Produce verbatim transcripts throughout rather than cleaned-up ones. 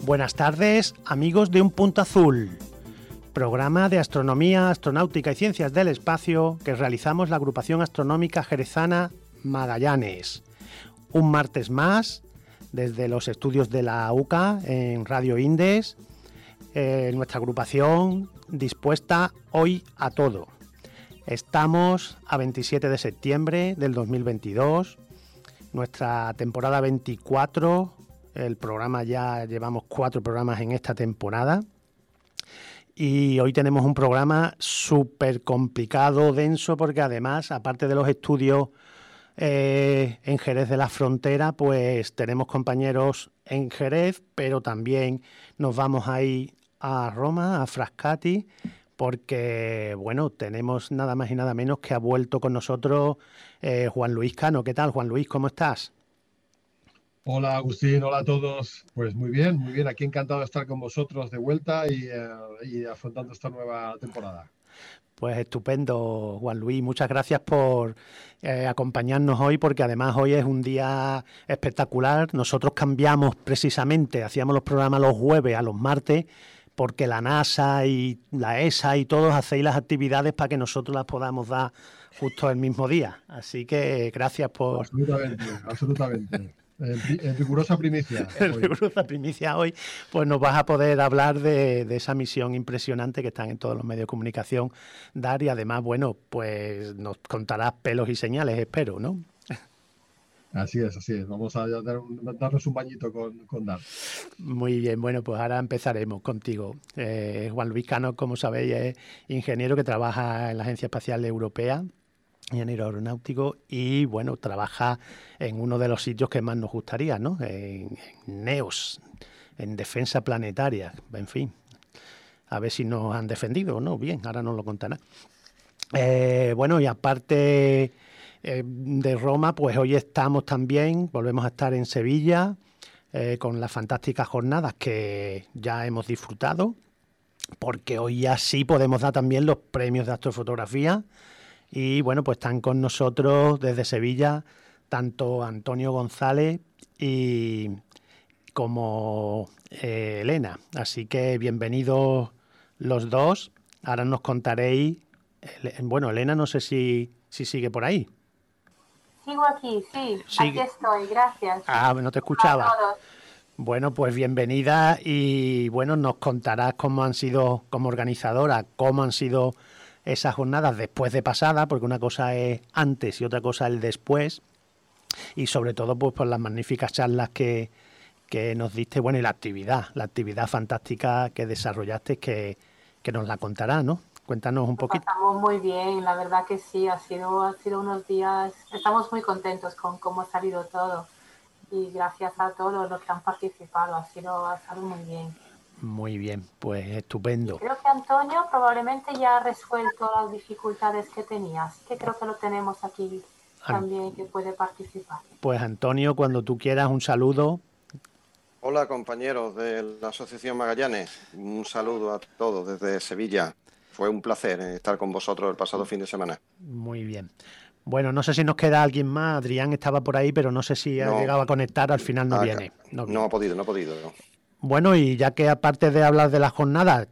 Buenas tardes, amigos de Un Punto Azul, programa de astronomía, astronáutica y ciencias del espacio que realizamos la agrupación astronómica jerezana Magallanes. Un martes más, desde los estudios de la U C A en Radio Indes, eh, nuestra agrupación dispuesta hoy a todo. Estamos a veintisiete de septiembre del dos mil veintidós, nuestra temporada veinticuatro. El programa, ya llevamos cuatro programas en esta temporada y hoy tenemos un programa súper complicado, denso, porque además, aparte de los estudios eh, en Jerez de la Frontera, pues tenemos compañeros en Jerez, pero también nos vamos a ir a Roma, a Frascati, porque, bueno, tenemos nada más y nada menos que ha vuelto con nosotros eh, Juan Luis Cano. ¿Qué tal, Juan Luis? ¿Cómo estás? Hola Agustín, hola a todos. Pues muy bien, muy bien. Aquí encantado de estar con vosotros de vuelta y, eh, y afrontando esta nueva temporada. Pues estupendo, Juan Luis. Muchas gracias por eh, acompañarnos hoy, porque además hoy es un día espectacular. Nosotros cambiamos precisamente, hacíamos los programas los jueves a los martes, porque la NASA y la E S A y todos hacéis las actividades para que nosotros las podamos dar justo el mismo día. Así que gracias por... Absolutamente, absolutamente. En, en rigurosa primicia. En rigurosa primicia hoy, pues nos vas a poder hablar de, de esa misión impresionante que están en todos los medios de comunicación dar, y además, bueno, pues nos contarás pelos y señales, espero, ¿no? Así es, así es. Vamos a dar un, darnos un bañito con, con Dar. Muy bien, bueno, pues ahora empezaremos contigo. Eh, Juan Luis Cano, como sabéis, es ingeniero que trabaja en la Agencia Espacial Europea, ingeniero aeronáutico, y bueno, trabaja en uno de los sitios que más nos gustaría, ¿no? En, en NEOS, en defensa planetaria, en fin. A ver si nos han defendido o no. Bien, ahora nos lo contará. Eh, bueno, y aparte eh, de Roma, pues hoy estamos también, volvemos a estar en Sevilla, eh, con las fantásticas jornadas que ya hemos disfrutado, porque hoy ya sí podemos dar también los premios de astrofotografía. Y bueno, pues están con nosotros desde Sevilla tanto Antonio González y como eh, Elena. Así que bienvenidos los dos. Ahora nos contaréis. Bueno, Elena, no sé si, si sigue por ahí. Sigo aquí, sí. Sigue. Aquí estoy, gracias. Ah, no te escuchaba. Bueno, pues bienvenida y bueno, nos contarás cómo han sido, como organizadora, cómo han sido esas jornadas después de pasada, porque una cosa es antes y otra cosa el después, y sobre todo pues por las magníficas charlas que, que nos diste, bueno, y la actividad, la actividad fantástica que desarrollaste, que, que nos la contará, ¿no? Cuéntanos un poquito. Estamos muy bien, la verdad que sí, ha sido, ha sido unos días, estamos muy contentos con cómo ha salido todo, y gracias a todos los que han participado, ha sido, ha salido muy bien. Muy bien, pues estupendo. Y creo que Antonio probablemente ya ha resuelto las dificultades que tenía, así que creo que lo tenemos aquí también, que puede participar. Pues Antonio, cuando tú quieras, un saludo. Hola compañeros de la Asociación Magallanes, un saludo a todos desde Sevilla. Fue un placer estar con vosotros el pasado fin de semana. Muy bien. Bueno, no sé si nos queda alguien más. Adrián estaba por ahí, pero no sé si ha no, llegado a conectar, al final no acá, viene. No, no ha podido, no ha podido. No. Bueno, y ya que aparte de hablar de las jornadas,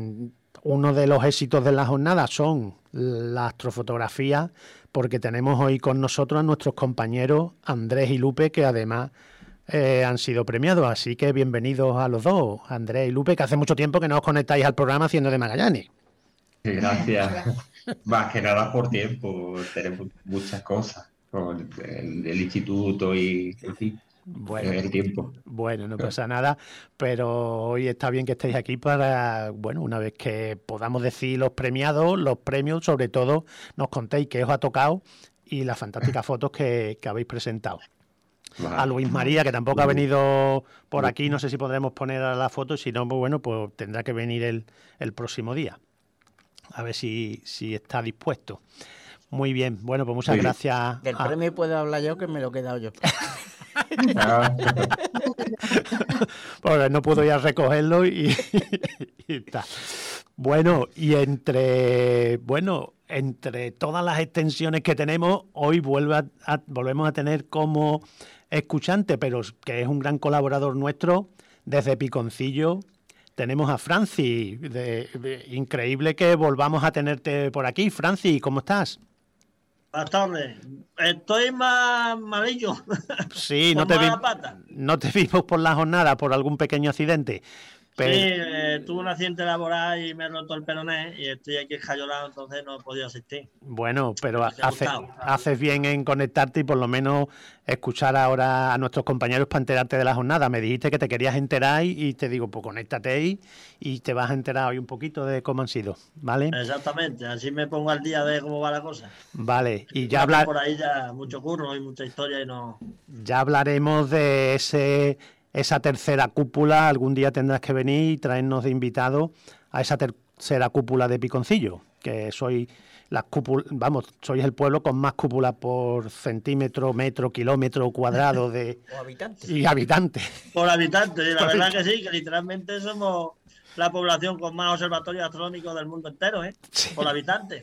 uno de los éxitos de las jornadas son la astrofotografía, porque tenemos hoy con nosotros a nuestros compañeros Andrés y Lupe, que además eh, han sido premiados. Así que bienvenidos a los dos, Andrés y Lupe, que hace mucho tiempo que no os conectáis al programa Haciendo de Magallanes. Gracias. Más que nada por tiempo, tenemos muchas cosas con el, el instituto y, en fin. Bueno, el tiempo. Bueno, no pasa nada, pero hoy está bien que estéis aquí para, bueno, una vez que podamos decir los premiados, los premios, sobre todo nos contéis qué os ha tocado y las fantásticas fotos que, que habéis presentado. Vale. A Luis María, que tampoco ha venido por aquí, no sé si podremos poner a la foto, si no, pues bueno, pues tendrá que venir el, el próximo día, a ver si, si está dispuesto. Muy bien, bueno, pues muchas sí. gracias. Del a... premio puedo hablar yo, que me lo he quedado yo. Porque no puedo ir a recogerlo y, y está. Bueno, y entre bueno, entre todas las extensiones que tenemos, hoy vuelve a, a, volvemos a tener como escuchante, pero que es un gran colaborador nuestro, desde Piconcillo tenemos a Franci. De, de, increíble que volvamos a tenerte por aquí. Franci, ¿cómo estás? Buenas tardes. Estoy más malillo. Sí, no te, vi, no te vimos por la jornada, por algún pequeño accidente. Pero... Sí, eh, tuve un accidente laboral y me he roto el peroné y estoy aquí escayolado, entonces no he podido asistir. Bueno, pero hace, haces bien en conectarte y por lo menos escuchar ahora a nuestros compañeros para enterarte de la jornada. Me dijiste que te querías enterar y, y te digo, pues conéctate ahí y te vas a enterar hoy un poquito de cómo han sido, ¿vale? Exactamente, así me pongo al día de cómo va la cosa. Vale, y ya hablar... Por ahí ya mucho curro y mucha historia y no... Ya hablaremos de ese... esa tercera cúpula. Algún día tendrás que venir y traernos de invitado a esa tercera cúpula de Piconcillo, que soy las cúpulas, vamos, sois el pueblo con más cúpulas por centímetro, metro, kilómetro cuadrado de o habitantes. Y habitantes. Por habitantes, la verdad que sí, que literalmente somos la población con más observatorios astronómicos del mundo entero, ¿eh? Sí. Por habitantes.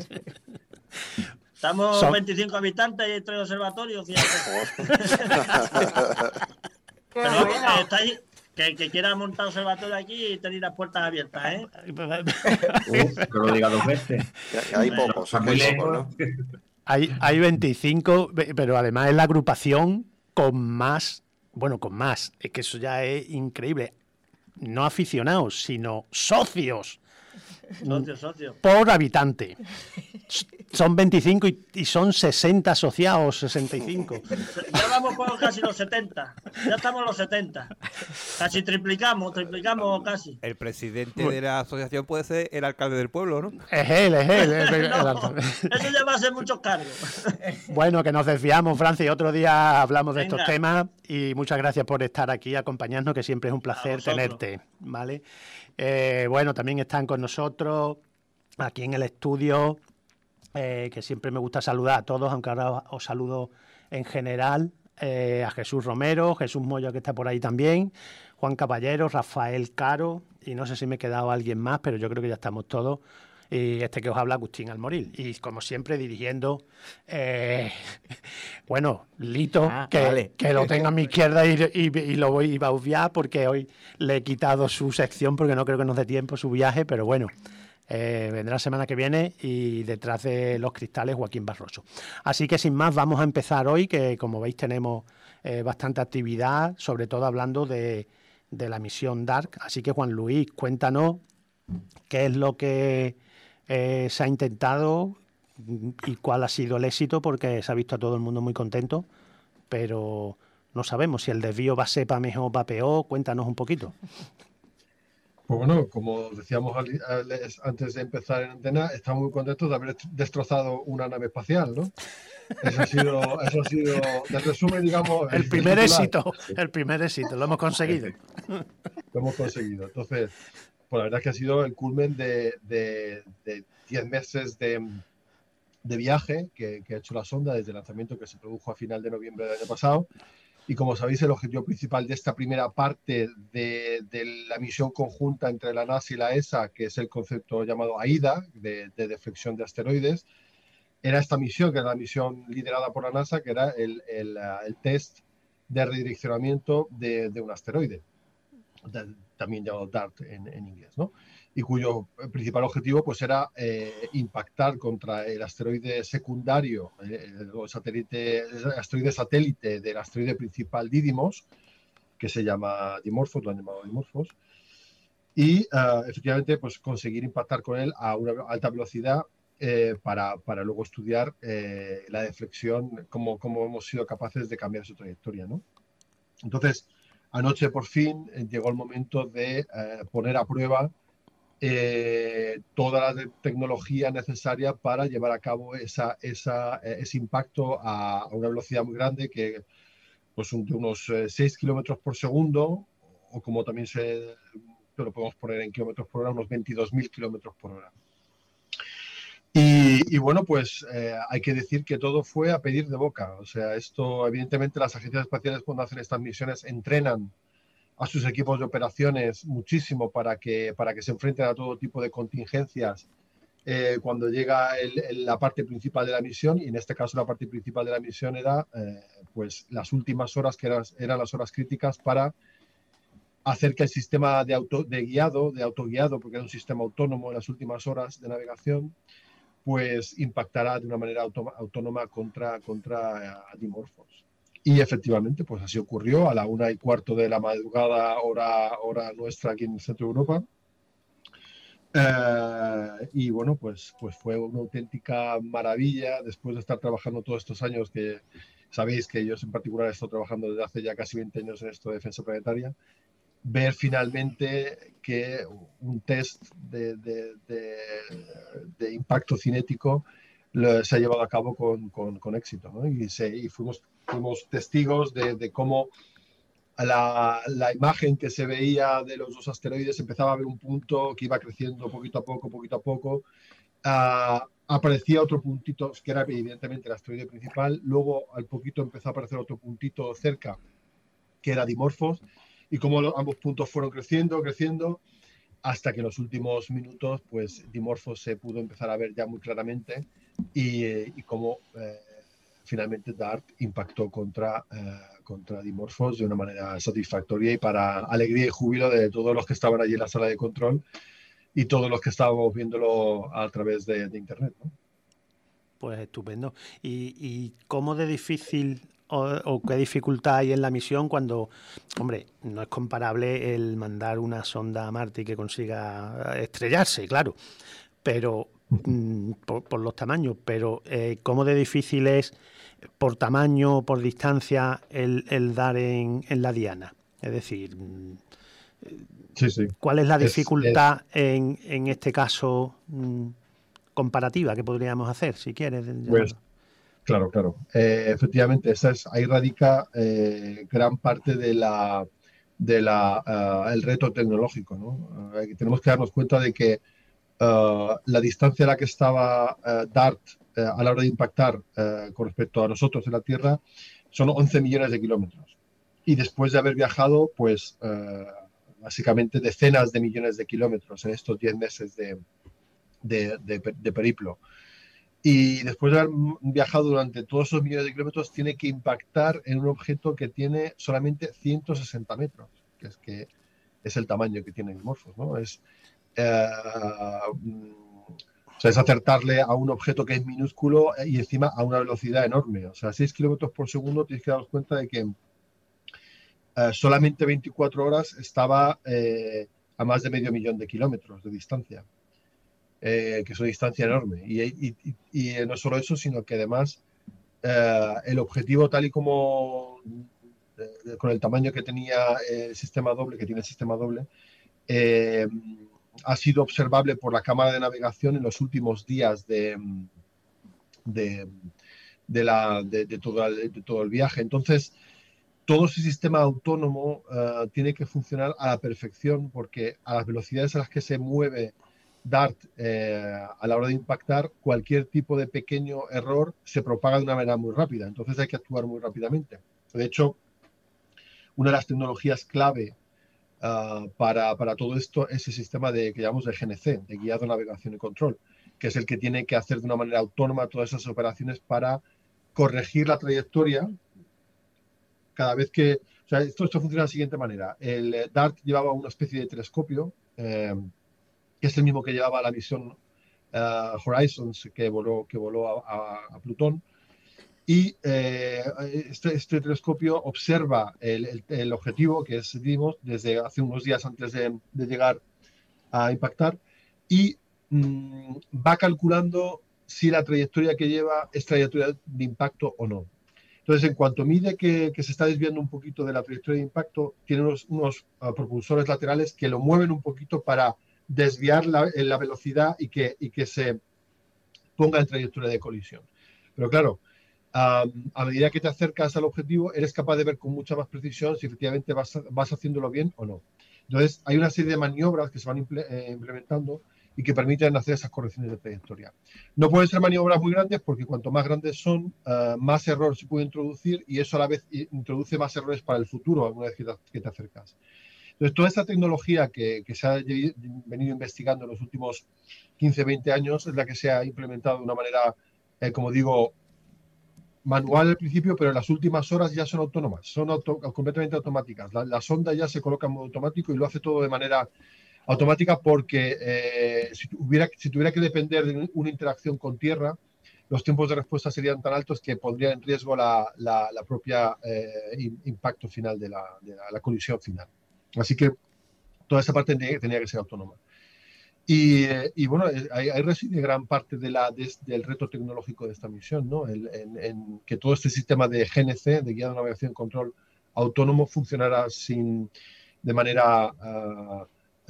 Estamos Son... veinticinco habitantes y tres observatorios, fíjate. Pero bueno. que, estáis, que, que quiera montar observatorio aquí y tenéis las puertas abiertas, ¿eh? Uf, que lo diga dos veces. Hay pocos, hay pocos, ¿no? Hay, hay veinticinco, pero además es la agrupación con más, bueno, con más, es que eso ya es increíble. No aficionados, sino socios. Socios, socios. Por habitante. Son veinticinco y, y son sesenta asociados, sesenta y cinco. Ya vamos por casi los setenta. Ya estamos en los setenta. Casi triplicamos, triplicamos casi. El presidente bueno. de la asociación puede ser el alcalde del pueblo, ¿no? Es él, es él. Es el, no, el alcalde. Eso ya va a ser muchos cargos. Bueno, que nos desviamos, Francis. Otro día hablamos de Venga. estos temas y muchas gracias por estar aquí, acompañarnos, que siempre es un placer tenerte, ¿vale? Eh, bueno, también están con nosotros aquí en el estudio, eh, que siempre me gusta saludar a todos, aunque ahora os, os saludo en general, eh, a Jesús Romero, Jesús Moyo, que está por ahí también, Juan Caballero, Rafael Caro, y no sé si me he quedado alguien más, pero yo creo que ya estamos todos. Y este que os habla, Agustín Almoril. Y como siempre, dirigiendo, eh, bueno, Lito, ah, que, vale. que lo tengo a mi izquierda y, y, y lo voy a obviar porque hoy le he quitado su sección porque no creo que nos dé tiempo su viaje, pero bueno, eh, vendrá la semana que viene y detrás de los cristales Joaquín Barroso. Así que sin más, vamos a empezar hoy, que como veis tenemos eh, bastante actividad, sobre todo hablando de, de la misión DART. Así que Juan Luis, cuéntanos qué es lo que... Eh, se ha intentado y cuál ha sido el éxito, porque se ha visto a todo el mundo muy contento, pero no sabemos si el desvío va a ser para mejor o para peor. Cuéntanos un poquito. Pues bueno, como decíamos antes de empezar en antena, estamos muy contentos de haber destrozado una nave espacial, ¿no? Eso ha sido, eso ha sido, de resumen, digamos... El primer éxito, el primer éxito, lo hemos conseguido. Lo hemos conseguido, entonces... Pues la verdad es que ha sido el culmen de, de, de diez meses de, de viaje que, que ha hecho la sonda desde el lanzamiento que se produjo a final de noviembre del año pasado. Y como sabéis, el objetivo principal de esta primera parte de, de la misión conjunta entre la NASA y la E S A, que es el concepto llamado AIDA, de, de deflexión de asteroides, era esta misión, que era la misión liderada por la NASA, que era el, el, el test de redireccionamiento de, de un asteroide. De, también llamado DART en, en inglés, ¿no? Y cuyo principal objetivo pues era eh, impactar contra el asteroide secundario, eh, el, satélite, el asteroide satélite del asteroide principal Didymos, que se llama Dimorphos, lo han llamado Dimorphos, y uh, efectivamente pues conseguir impactar con él a una alta velocidad eh, para, para luego estudiar eh, la deflexión, cómo, cómo hemos sido capaces de cambiar su trayectoria, ¿no? Entonces, anoche por fin eh, llegó el momento de eh, poner a prueba eh, toda la tecnología necesaria para llevar a cabo esa, esa, eh, ese impacto a, a una velocidad muy grande, que pues un, de unos eh, seis kilómetros por segundo, o como también se lo podemos poner en kilómetros por hora, unos veintidós mil kilómetros por hora. Y, y bueno, pues eh, hay que decir que todo fue a pedir de boca. O sea, esto, evidentemente, las agencias espaciales cuando hacen estas misiones entrenan a sus equipos de operaciones muchísimo para que, para que se enfrenten a todo tipo de contingencias eh, cuando llega el, el, la parte principal de la misión. Y en este caso la parte principal de la misión era eh, pues las últimas horas, que eran, eran las horas críticas para hacer que el sistema de, auto, de guiado, de autoguiado, porque era un sistema autónomo en las últimas horas de navegación, pues impactará de una manera autónoma contra, contra Dimorphos. Y efectivamente, pues así ocurrió a la una y cuarto de la madrugada, hora, hora nuestra aquí en el centro de Europa. Eh, y bueno, pues, pues fue una auténtica maravilla después de estar trabajando todos estos años, que sabéis que yo en particular he estado trabajando desde hace ya casi veinte años en esto de defensa planetaria, ver finalmente que un test de, de, de, de impacto cinético lo, se ha llevado a cabo con, con, con éxito, ¿no? Y, se, y fuimos, fuimos testigos de, de cómo la, la imagen que se veía de los dos asteroides empezaba a ver un punto que iba creciendo poquito a poco, poquito a poco. Uh, aparecía otro puntito, que era evidentemente el asteroide principal. Luego, al poquito, empezó a aparecer otro puntito cerca, que era Dimorphos. Y como los, ambos puntos fueron creciendo, creciendo, hasta que en los últimos minutos, pues Dimorphos se pudo empezar a ver ya muy claramente y, y cómo eh, finalmente DART impactó contra, eh, contra Dimorphos de una manera satisfactoria y para alegría y júbilo de todos los que estaban allí en la sala de control y todos los que estábamos viéndolo a través de, de Internet, ¿no? Pues estupendo. ¿Y, y cómo de difícil o, o qué dificultad hay en la misión cuando, hombre, no es comparable el mandar una sonda a Marte y que consiga estrellarse, claro, pero mm, por, por los tamaños, pero eh, cómo de difícil es por tamaño, por distancia, el, el dar en, en la diana? Es decir, sí, sí. ¿cuál es la dificultad es, es... En, en este caso mm, comparativa que podríamos hacer, si quieres? Pues, claro, claro. Eh, efectivamente, esa es, ahí radica eh, gran parte de la, de la, uh, el reto tecnológico, ¿no? Uh, tenemos que darnos cuenta de que uh, la distancia a la que estaba uh, DART uh, a la hora de impactar uh, con respecto a nosotros en la Tierra son once millones de kilómetros. Y después de haber viajado, pues, uh, básicamente decenas de millones de kilómetros en estos diez meses de, de, de, de periplo. Y después de haber viajado durante todos esos millones de kilómetros, tiene que impactar en un objeto que tiene solamente ciento sesenta metros, que es, que es el tamaño que tiene Dimorphos, ¿no? Es, eh, o sea, es acertarle a un objeto que es minúsculo y encima a una velocidad enorme. O sea, seis kilómetros por segundo, tienes que daros cuenta de que eh, solamente veinticuatro horas estaba eh, a más de medio millón de kilómetros de distancia. Eh, que es una distancia enorme. Y, y, y, y no solo eso, sino que además eh, el objetivo tal y como eh, con el tamaño que tenía el sistema doble, que tiene el sistema doble, eh, ha sido observable por la cámara de navegación en los últimos días de, de, de, la, de, de, todo, el, de todo el viaje. Entonces, todo ese sistema autónomo uh, tiene que funcionar a la perfección, porque a las velocidades a las que se mueve DART eh, a la hora de impactar, cualquier tipo de pequeño error se propaga de una manera muy rápida. Entonces hay que actuar muy rápidamente. De hecho, una de las tecnologías clave uh, para, para todo esto es el sistema de, que llamamos de G N C, de guiado, navegación y control, que es el que tiene que hacer de una manera autónoma todas esas operaciones para corregir la trayectoria cada vez que... O sea, esto, esto funciona de la siguiente manera. El DART llevaba una especie de telescopio eh, que es el mismo que llevaba la misión uh, Horizons, que voló, que voló a, a, a Plutón. Y eh, este, este telescopio observa el, el, el objetivo, que es Dimos, desde hace unos días antes de, de llegar a impactar, y mmm, va calculando si la trayectoria que lleva es trayectoria de impacto o no. Entonces, en cuanto mide que, que se está desviando un poquito de la trayectoria de impacto, tiene unos, unos uh, propulsores laterales que lo mueven un poquito para desviar la, la velocidad y que, y que se ponga en trayectoria de colisión. Pero claro, um, a medida que te acercas al objetivo, eres capaz de ver con mucha más precisión si efectivamente vas, vas haciéndolo bien o no. Entonces, hay una serie de maniobras que se van imple eh, implementando y que permiten hacer esas correcciones de trayectoria. No pueden ser maniobras muy grandes porque cuanto más grandes son, uh, más error se puede introducir y eso a la vez introduce más errores para el futuro una vez que te, que te acercas. Entonces, toda esta tecnología que, que se ha venido investigando en los últimos quince, veinte años es la que se ha implementado de una manera, eh, como digo, manual al principio, pero en las últimas horas ya son autónomas, son auto, completamente automáticas. La, la sonda ya se coloca en modo automático y lo hace todo de manera automática porque eh, si, hubiera, si tuviera que depender de una interacción con tierra, los tiempos de respuesta serían tan altos que pondría en riesgo la, la, la propia eh, impacto final de, la, de la, la colisión final. Así que toda esa parte tenía, tenía que ser autónoma. Y, y bueno, ahí, ahí reside gran parte de la, de, del reto tecnológico de esta misión, ¿no? El, en, en que todo este sistema de G N C, de guía de navegación y control autónomo, funcionara sin, de manera uh,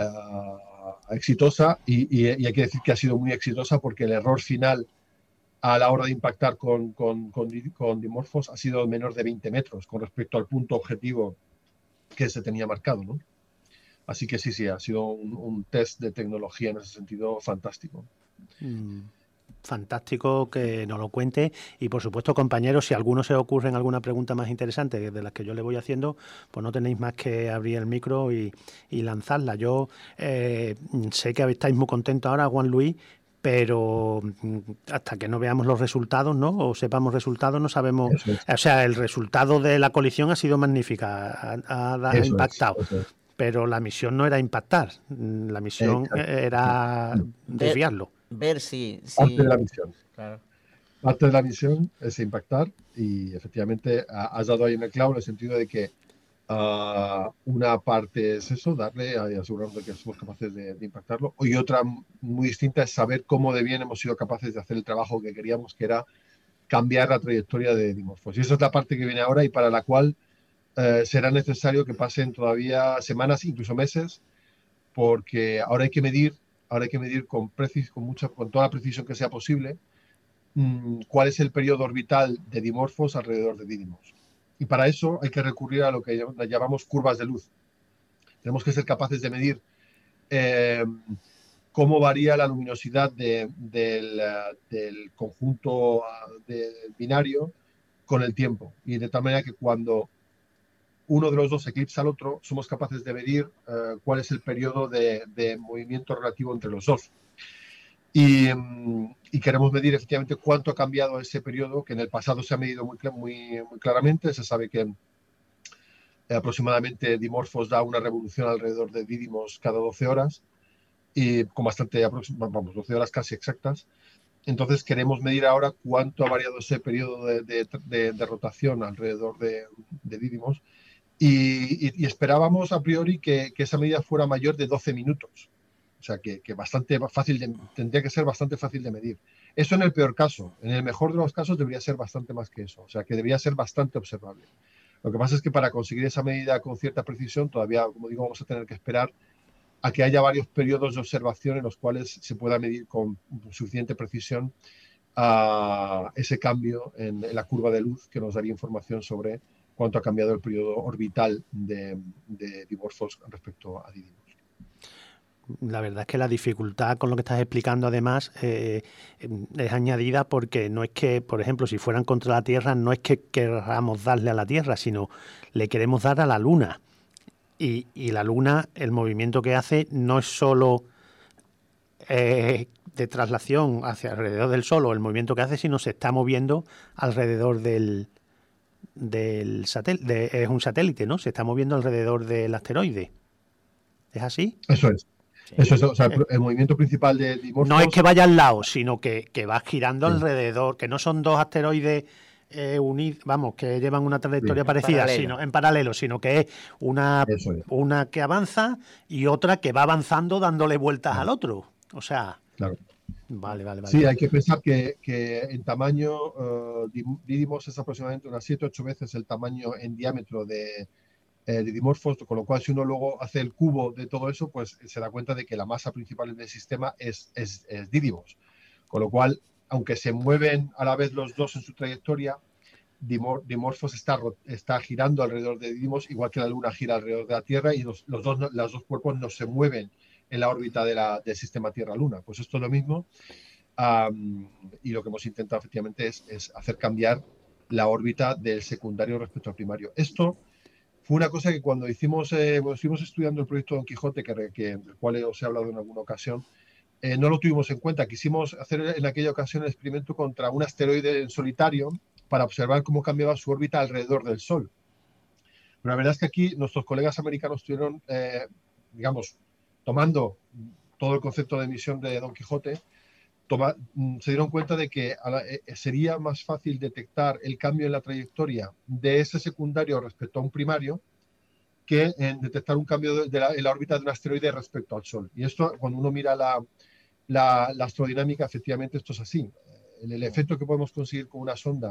uh, exitosa y, y, y hay que decir que ha sido muy exitosa porque el error final a la hora de impactar con, con, con, con dimorfos ha sido menor de veinte metros con respecto al punto objetivo que se tenía marcado, ¿no? Así que sí, sí, ha sido un, un test de tecnología en ese sentido fantástico. Mm, fantástico que nos lo cuente y por supuesto, compañeros, si a alguno se ocurre alguna pregunta más interesante de las que yo le voy haciendo, pues no tenéis más que abrir el micro y, y lanzarla. Yo eh, sé que estáis muy contentos ahora, Juan Luis, pero hasta que no veamos los resultados, ¿no? O sepamos resultados, no sabemos. Eso es. O sea, el resultado de la colisión ha sido magnífica, ha, ha, ha Eso impactado. es, eso es. Pero la misión no era impactar, la misión Exacto. era desviarlo. Ver si... si... Parte de la misión. Claro. Parte de la misión es impactar y efectivamente has dado ahí en el clavo en el sentido de que uh, una parte es eso, darle y asegurarnos de que somos capaces de, de impactarlo, y otra muy distinta es saber cómo de bien hemos sido capaces de hacer el trabajo que queríamos, que era cambiar la trayectoria de Dimorphos. Y esa es la parte que viene ahora y para la cual Uh, será necesario que pasen todavía semanas, incluso meses, porque ahora hay que medir, ahora hay que medir con, precis, con, mucha, con toda la precisión que sea posible mmm, cuál es el periodo orbital de Dimorphos alrededor de Didymos. Y para eso hay que recurrir a lo que llamamos curvas de luz. Tenemos que ser capaces de medir eh, cómo varía la luminosidad de, del, del conjunto de, binario con el tiempo. Y de tal manera que cuando uno de los dos eclipsa al otro, somos capaces de medir uh, cuál es el periodo de, de movimiento relativo entre los dos. Y, um, y queremos medir efectivamente cuánto ha cambiado ese periodo, que en el pasado se ha medido muy, muy, muy claramente. Se sabe que eh, aproximadamente Dimorphos da una revolución alrededor de Didymos cada doce horas, y con bastante, vamos, doce horas casi exactas. Entonces queremos medir ahora cuánto ha variado ese periodo de, de, de, de rotación alrededor de, de Didymos. Y, y, y esperábamos a priori que, que esa medida fuera mayor de doce minutos. O sea, que, que bastante fácil de, tendría que ser bastante fácil de medir. Eso en el peor caso. En el mejor de los casos debería ser bastante más que eso. O sea, que debería ser bastante observable. Lo que pasa es que para conseguir esa medida con cierta precisión, todavía, como digo, vamos a tener que esperar a que haya varios periodos de observación en los cuales se pueda medir con suficiente precisión uh, ese cambio en, en la curva de luz que nos daría información sobre cuánto ha cambiado el periodo orbital de, de Dimorphos respecto a Didymos. La verdad es que la dificultad con lo que estás explicando, además, eh, es añadida porque no es que, por ejemplo, si fueran contra la Tierra, no es que queramos darle a la Tierra, sino le queremos dar a la Luna. Y, y la Luna, el movimiento que hace no es solo eh, de traslación hacia alrededor del Sol, o el movimiento que hace, sino se está moviendo alrededor del... del satélite, de, es un satélite, ¿no? Se está moviendo alrededor del asteroide. ¿Es así? Eso es. Sí. Eso es, o sea, el, el movimiento principal de Dimorphos... No es que vaya al lado, sino que, que va girando sí. alrededor, que no son dos asteroides eh, unidos, vamos, que llevan una trayectoria sí. parecida, paralelo. sino en paralelo, sino que es una, es. una que avanza y otra que va avanzando dándole vueltas claro. al otro. O sea... Claro. Vale, vale, vale. Sí, hay que pensar que, que en tamaño uh, Didymos es aproximadamente unas siete u ocho veces el tamaño en diámetro de, eh, de Dimorphos, con lo cual si uno luego hace el cubo de todo eso, pues se da cuenta de que la masa principal del sistema es, es, es Didymos. Con lo cual, aunque se mueven a la vez los dos en su trayectoria, Dimor Dimorphos está, está girando alrededor de Didymos, igual que la Luna gira alrededor de la Tierra, y los, los, dos, los dos cuerpos no se mueven en la órbita de la, del sistema Tierra-Luna. Pues esto es lo mismo, um, y lo que hemos intentado efectivamente es, es hacer cambiar la órbita del secundario respecto al primario. Esto fue una cosa que cuando hicimos, eh, cuando estuvimos estudiando el proyecto Don Quijote, que, que, del cual os he hablado en alguna ocasión, eh, no lo tuvimos en cuenta. Quisimos hacer en aquella ocasión el experimento contra un asteroide en solitario, para observar cómo cambiaba su órbita alrededor del Sol. Pero la verdad es que aquí nuestros colegas americanos estuvieron, eh, digamos, tomando todo el concepto de emisión de Don Quijote, toma, se dieron cuenta de que a la, eh, sería más fácil detectar el cambio en la trayectoria de ese secundario respecto a un primario que en detectar un cambio de, de la, en la órbita de un asteroide respecto al Sol. Y esto, cuando uno mira la, la, la astrodinámica, efectivamente esto es así. El, el efecto que podemos conseguir con una sonda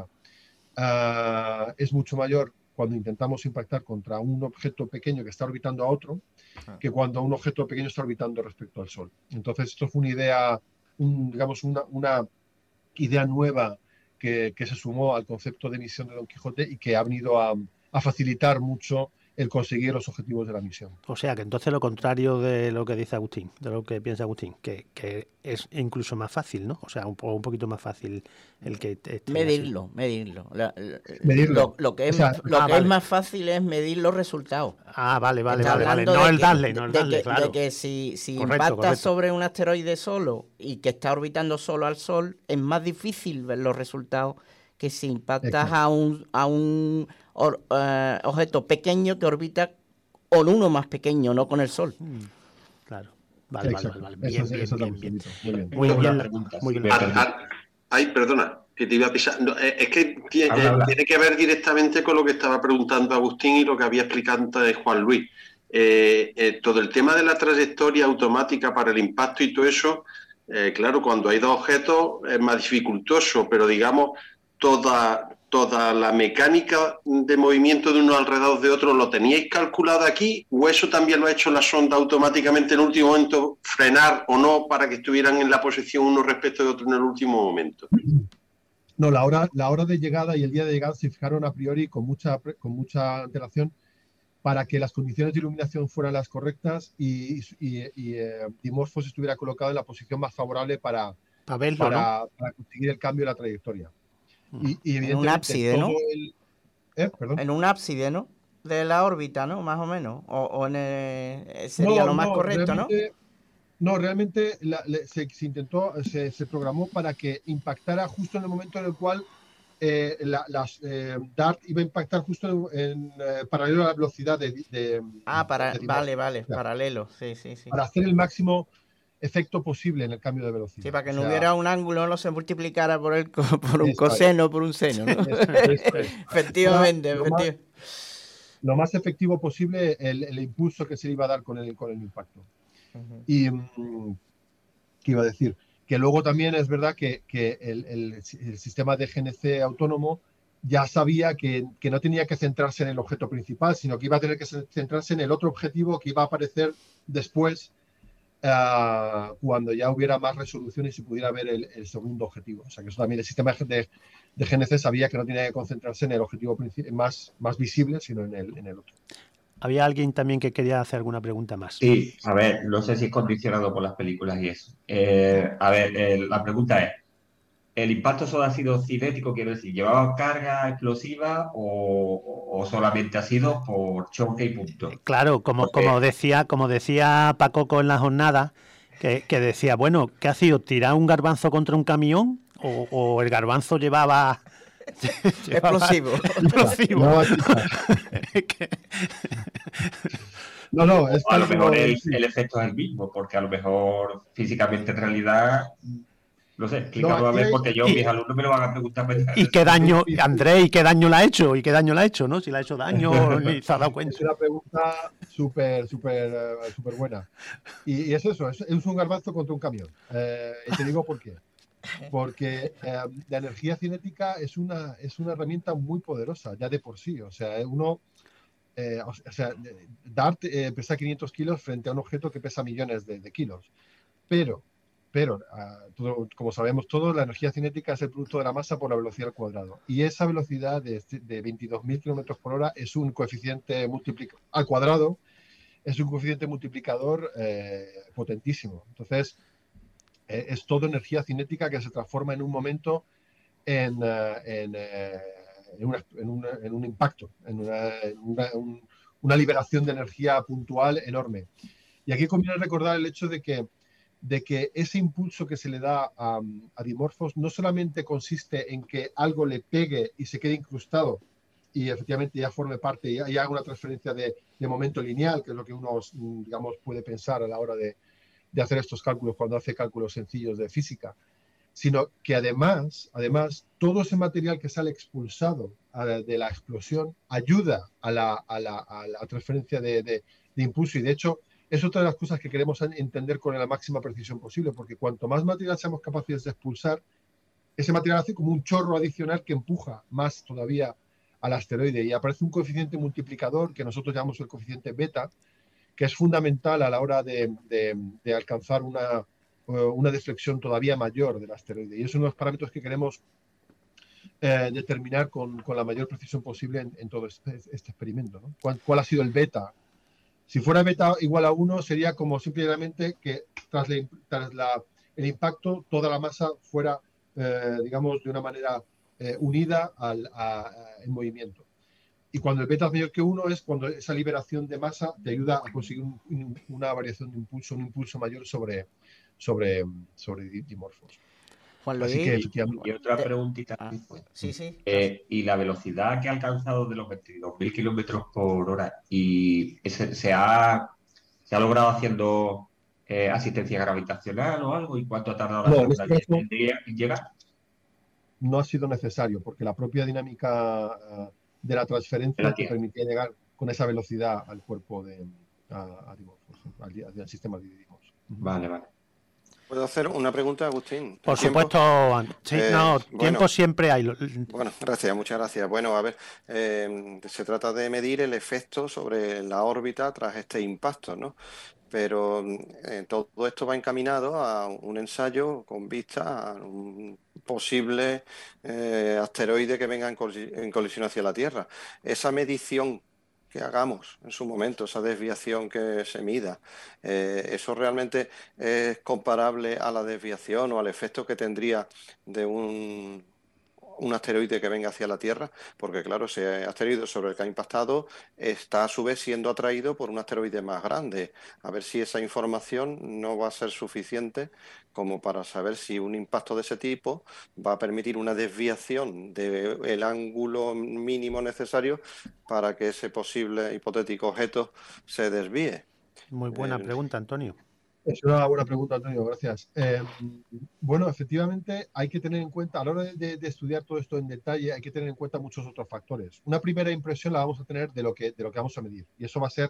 uh, es mucho mayor cuando intentamos impactar contra un objeto pequeño que está orbitando a otro, que cuando un objeto pequeño está orbitando respecto al Sol. Entonces, esto fue una idea, un, digamos, una, una idea nueva que, que se sumó al concepto de misión de Don Quijote y que ha venido a, a facilitar mucho el conseguir los objetivos de la misión. O sea, que entonces lo contrario de lo que dice Agustín, de lo que piensa Agustín, que, que es incluso más fácil, ¿no? O sea, un, un poquito más fácil el que... Esté medirlo, así. medirlo. La, la, medirlo. Lo, lo que, es, o sea, lo ah, que vale. es más fácil es medir los resultados. Ah, vale, vale, Está vale, vale. hablando No de el que- darle, no el de darle, que, claro. de que si, si Correcto, impactas correcto. sobre un asteroide solo y que está orbitando solo al Sol, es más difícil ver los resultados que si impactas Exacto. a un, a un or- eh, objeto pequeño que orbita con uno más pequeño, no con el Sol. Mm, Claro. Vale, vale, Exacto. vale, vale. Eso Bien, es- bien, eso es la bien, bien. cuestión. Muy bien. Muy Tengo bien, una la- pregunta, muy si bien. me la- Ah, permite. ah, ay, perdona, que te iba a pisar. No, eh, es que tiene, Habla, eh, habla. tiene que ver directamente con lo que estaba preguntando Agustín y lo que había explicado antes Juan Luis. Eh, eh, todo el tema de la trayectoria automática para el impacto y todo eso, eh, claro, cuando hay dos objetos es más dificultoso, pero digamos, toda, toda la mecánica de movimiento de uno alrededor de otro, ¿lo teníais calculado aquí o eso también lo ha hecho la sonda automáticamente en el último momento, frenar o no para que estuvieran en la posición uno respecto de otro en el último momento? No, la hora, la hora de llegada y el día de llegada se fijaron a priori con mucha, pre- con mucha antelación para que las condiciones de iluminación fueran las correctas y, y, y, eh, Dimorphos estuviera colocado en la posición más favorable para, Para verlo, para, para conseguir el cambio de la trayectoria. Y, y En un evidentemente ábside, todo ¿no? el... ¿Eh? Perdón. En un ábside, ¿no? De la órbita, ¿no? Más o menos. O, o en el- sería No, lo más no, correcto, ¿no? realmente- No, realmente la- le- se, se intentó, se, se programó para que impactara justo en el momento en el cual eh, la, las, eh, DART iba a impactar justo en, en, eh, paralelo a la velocidad de, de- Ah, para, de Dimorphos. vale, vale, O sea, paralelo, sí, sí, sí. para hacer el máximo efecto posible en el cambio de velocidad. Sí, para que O no sea, hubiera un ángulo, no se multiplicara por, el, co- por un Eso es. coseno, por un seno, ¿no? Eso, eso es. Efectivamente, Lo más- efectivamente. lo más efectivo posible el, el impulso que se le iba a dar con el, con el impacto. Ujú. Y, mm, ¿qué iba a decir? Que luego también es verdad que, que el, el- el sistema de G N C autónomo ya sabía que, que no tenía que centrarse en el objeto principal, sino que iba a tener que centrarse en el otro objetivo que iba a aparecer después, uh, cuando ya hubiera más resolución y se pudiera ver el, el segundo objetivo. O sea que eso también el sistema de, de G N C sabía que no tenía que concentrarse en el objetivo más, más visible, sino en el, en el otro. Había alguien también que quería hacer alguna pregunta más. Sí, a ver, no sé si es condicionado por las películas y eso. Eh, a ver, eh, la pregunta es, ¿el impacto solo ha sido cinético, quiero decir, llevaba carga explosiva o, o solamente ha sido por choque y punto? Claro, como, Porque- como decía, como decía Pacoco en la jornada, que, que decía, bueno, ¿qué ha sido? ¿Tirar un garbanzo contra un camión? ¿O, o el garbanzo llevaba... llevaba Explosivo. explosivo? No, aquí está. Que- no, no, es O a lo tal mejor como- el, sí. el efecto es el mismo, porque a lo mejor físicamente en realidad, no sé, explícalo No, a ver, aquí hay- porque yo, y- mis alumnos me lo van a preguntar. ¿Y qué daño, Andrés, y qué daño le ha hecho? ¿Y qué daño le ha hecho, no? Si le ha hecho daño, ni se ha dado cuenta. Es una pregunta súper, súper, eh, súper buena. Y, y es eso, es, es un garbanzo contra un camión. Eh, y te digo por qué. Porque eh, la energía cinética es una, es una herramienta muy poderosa, ya de por sí. O sea, uno, eh, o sea, DART eh, pesa quinientos kilos frente a un objeto que pesa millones de, de kilos. Pero, pero uh, todo, como sabemos todos, la energía cinética es el producto de la masa por la velocidad al cuadrado. Y esa velocidad de, de veintidós mil kilómetros por hora es un coeficiente multiplicador al cuadrado, es un coeficiente multiplicador eh, potentísimo. Entonces, eh, es toda energía cinética que se transforma en un momento en, uh, en, eh, en, una, en, una, en un impacto, en, una, en una, un, una liberación de energía puntual enorme. Y aquí conviene recordar el hecho de que de que ese impulso que se le da a, a dimorfos no solamente consiste en que algo le pegue y se quede incrustado y efectivamente ya forme parte y, y haga una transferencia de, de momento lineal, que es lo que uno, digamos, puede pensar a la hora de, de hacer estos cálculos cuando hace cálculos sencillos de física, sino que además, además todo ese material que sale expulsado a, de la explosión ayuda a la, a la, a la transferencia de, de, de impulso, y de hecho es otra de las cosas que queremos entender con la máxima precisión posible, porque cuanto más material seamos capaces de expulsar, ese material hace como un chorro adicional que empuja más todavía al asteroide, y aparece un coeficiente multiplicador que nosotros llamamos el coeficiente beta, que es fundamental a la hora de, de, de alcanzar una, una deflexión todavía mayor del asteroide, y es uno de los parámetros que queremos eh, determinar con, con la mayor precisión posible en, en todo este, este experimento, ¿no? ¿Cuál, ¿Cuál ha sido el beta? Si fuera beta igual a uno, sería como simplemente que tras, la, tras la, el impacto toda la masa fuera, eh, digamos, de una manera eh, unida al, a, a, en movimiento. Y cuando el beta es mayor que uno es cuando esa liberación de masa te ayuda a conseguir un, un, una variación de impulso, un impulso mayor sobre, sobre, sobre dimorfos. Juan Así que, efectivamente, y otra preguntita. Ah, sí, sí. Eh, y la velocidad que ha alcanzado de los veintidós mil kilómetros por hora, y ese, se, ha, se ha logrado haciendo eh, asistencia gravitacional o algo, ¿y cuánto ha tardado la no, segunda en este caso, en llegar? No ha sido necesario, porque la propia dinámica uh, de la transferencia te permitía llegar con esa velocidad al cuerpo de a, a dimorfos, al, al sistema de dimorfos. Vale, vale. ¿Puedo hacer una pregunta, Agustín? Por ¿Tiempo? supuesto, sí, Eh, no, bueno, tiempo siempre hay. Bueno, gracias, muchas gracias. Bueno, a ver, eh, se trata de medir el efecto sobre la órbita tras este impacto, ¿no? Pero eh, todo esto va encaminado a un ensayo con vista a un posible eh, asteroide que venga en, coli en colisión hacia la Tierra. Esa medición que hagamos en su momento, esa desviación que se mida, eh, ¿eso realmente es comparable a la desviación o al efecto que tendría de un, un asteroide que venga hacia la Tierra? Porque claro, ese asteroide sobre el que ha impactado está a su vez siendo atraído por un asteroide más grande. A ver si esa información no va a ser suficiente como para saber si un impacto de ese tipo va a permitir una desviación del ángulo mínimo necesario para que ese posible hipotético objeto se desvíe. Muy buena Eh, pregunta, Antonio. Es una buena pregunta, Antonio, gracias. Eh, bueno, efectivamente hay que tener en cuenta, a la hora de, de estudiar todo esto en detalle, hay que tener en cuenta muchos otros factores. Una primera impresión la vamos a tener de lo que, de lo que vamos a medir, y eso va a ser,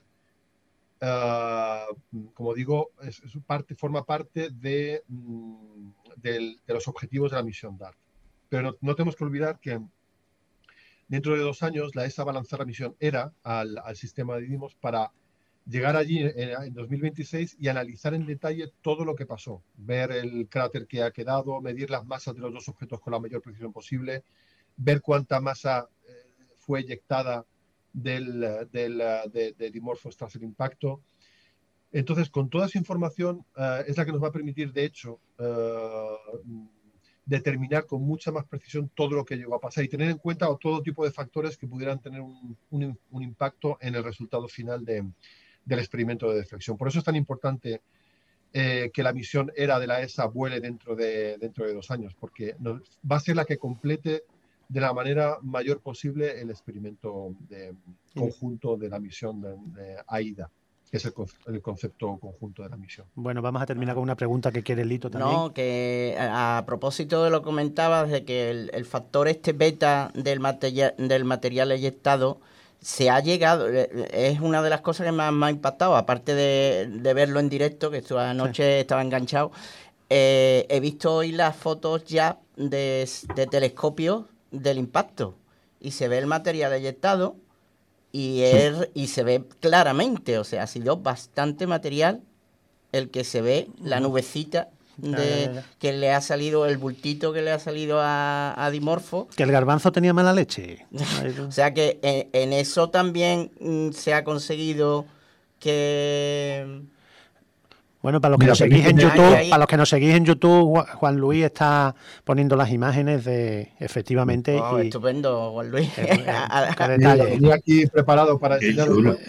uh, como digo, es, es parte, forma parte de, um, del, de los objetivos de la misión DART. Pero no, no tenemos que olvidar que dentro de dos años la E S A va a lanzar la misión ERA al, al sistema de DIMOS para llegar allí en, en dos mil veintiséis y analizar en detalle todo lo que pasó, ver el cráter que ha quedado, medir las masas de los dos objetos con la mayor precisión posible, ver cuánta masa eh, fue eyectada del, del, de, de dimorfos tras el impacto. Entonces, con toda esa información uh, es la que nos va a permitir, de hecho, uh, determinar con mucha más precisión todo lo que llegó a pasar y tener en cuenta todo tipo de factores que pudieran tener un, un, un impacto en el resultado final de, del experimento de deflexión. Por eso es tan importante eh, que la misión ERA de la E S A vuele dentro de, dentro de dos años, porque nos, va a ser la que complete de la manera mayor posible el experimento de, conjunto de la misión de, de AIDA, que es el, el concepto conjunto de la misión. Bueno, vamos a terminar con una pregunta que quiere Lito también. No, que a, a propósito de lo que comentabas, de que el, el factor este beta del material, del material eyectado se ha llegado, es una de las cosas que más me ha impactado, aparte de, de verlo en directo, que esta noche sí. estaba enganchado. Eh, he visto hoy las fotos ya de, de telescopio del impacto y se ve el material eyectado y, es, sí. y se ve claramente, o sea, ha sido bastante material el que se ve, la nubecita de que le ha salido, el bultito que le ha salido a, a Dimorfo. Que el garbanzo tenía mala leche. O sea que en, en eso también mm, se ha conseguido que... Bueno, para los que Mira, nos seguís en permíteme- YouTube, Ahí, ahí. para los que nos seguís en YouTube, Ju- Juan Luis está poniendo las imágenes de efectivamente Oh, y estupendo, Juan Luis. eh, eh, qué Sí, lo detalle. tenía aquí preparado para Qué enseñaros. chulo.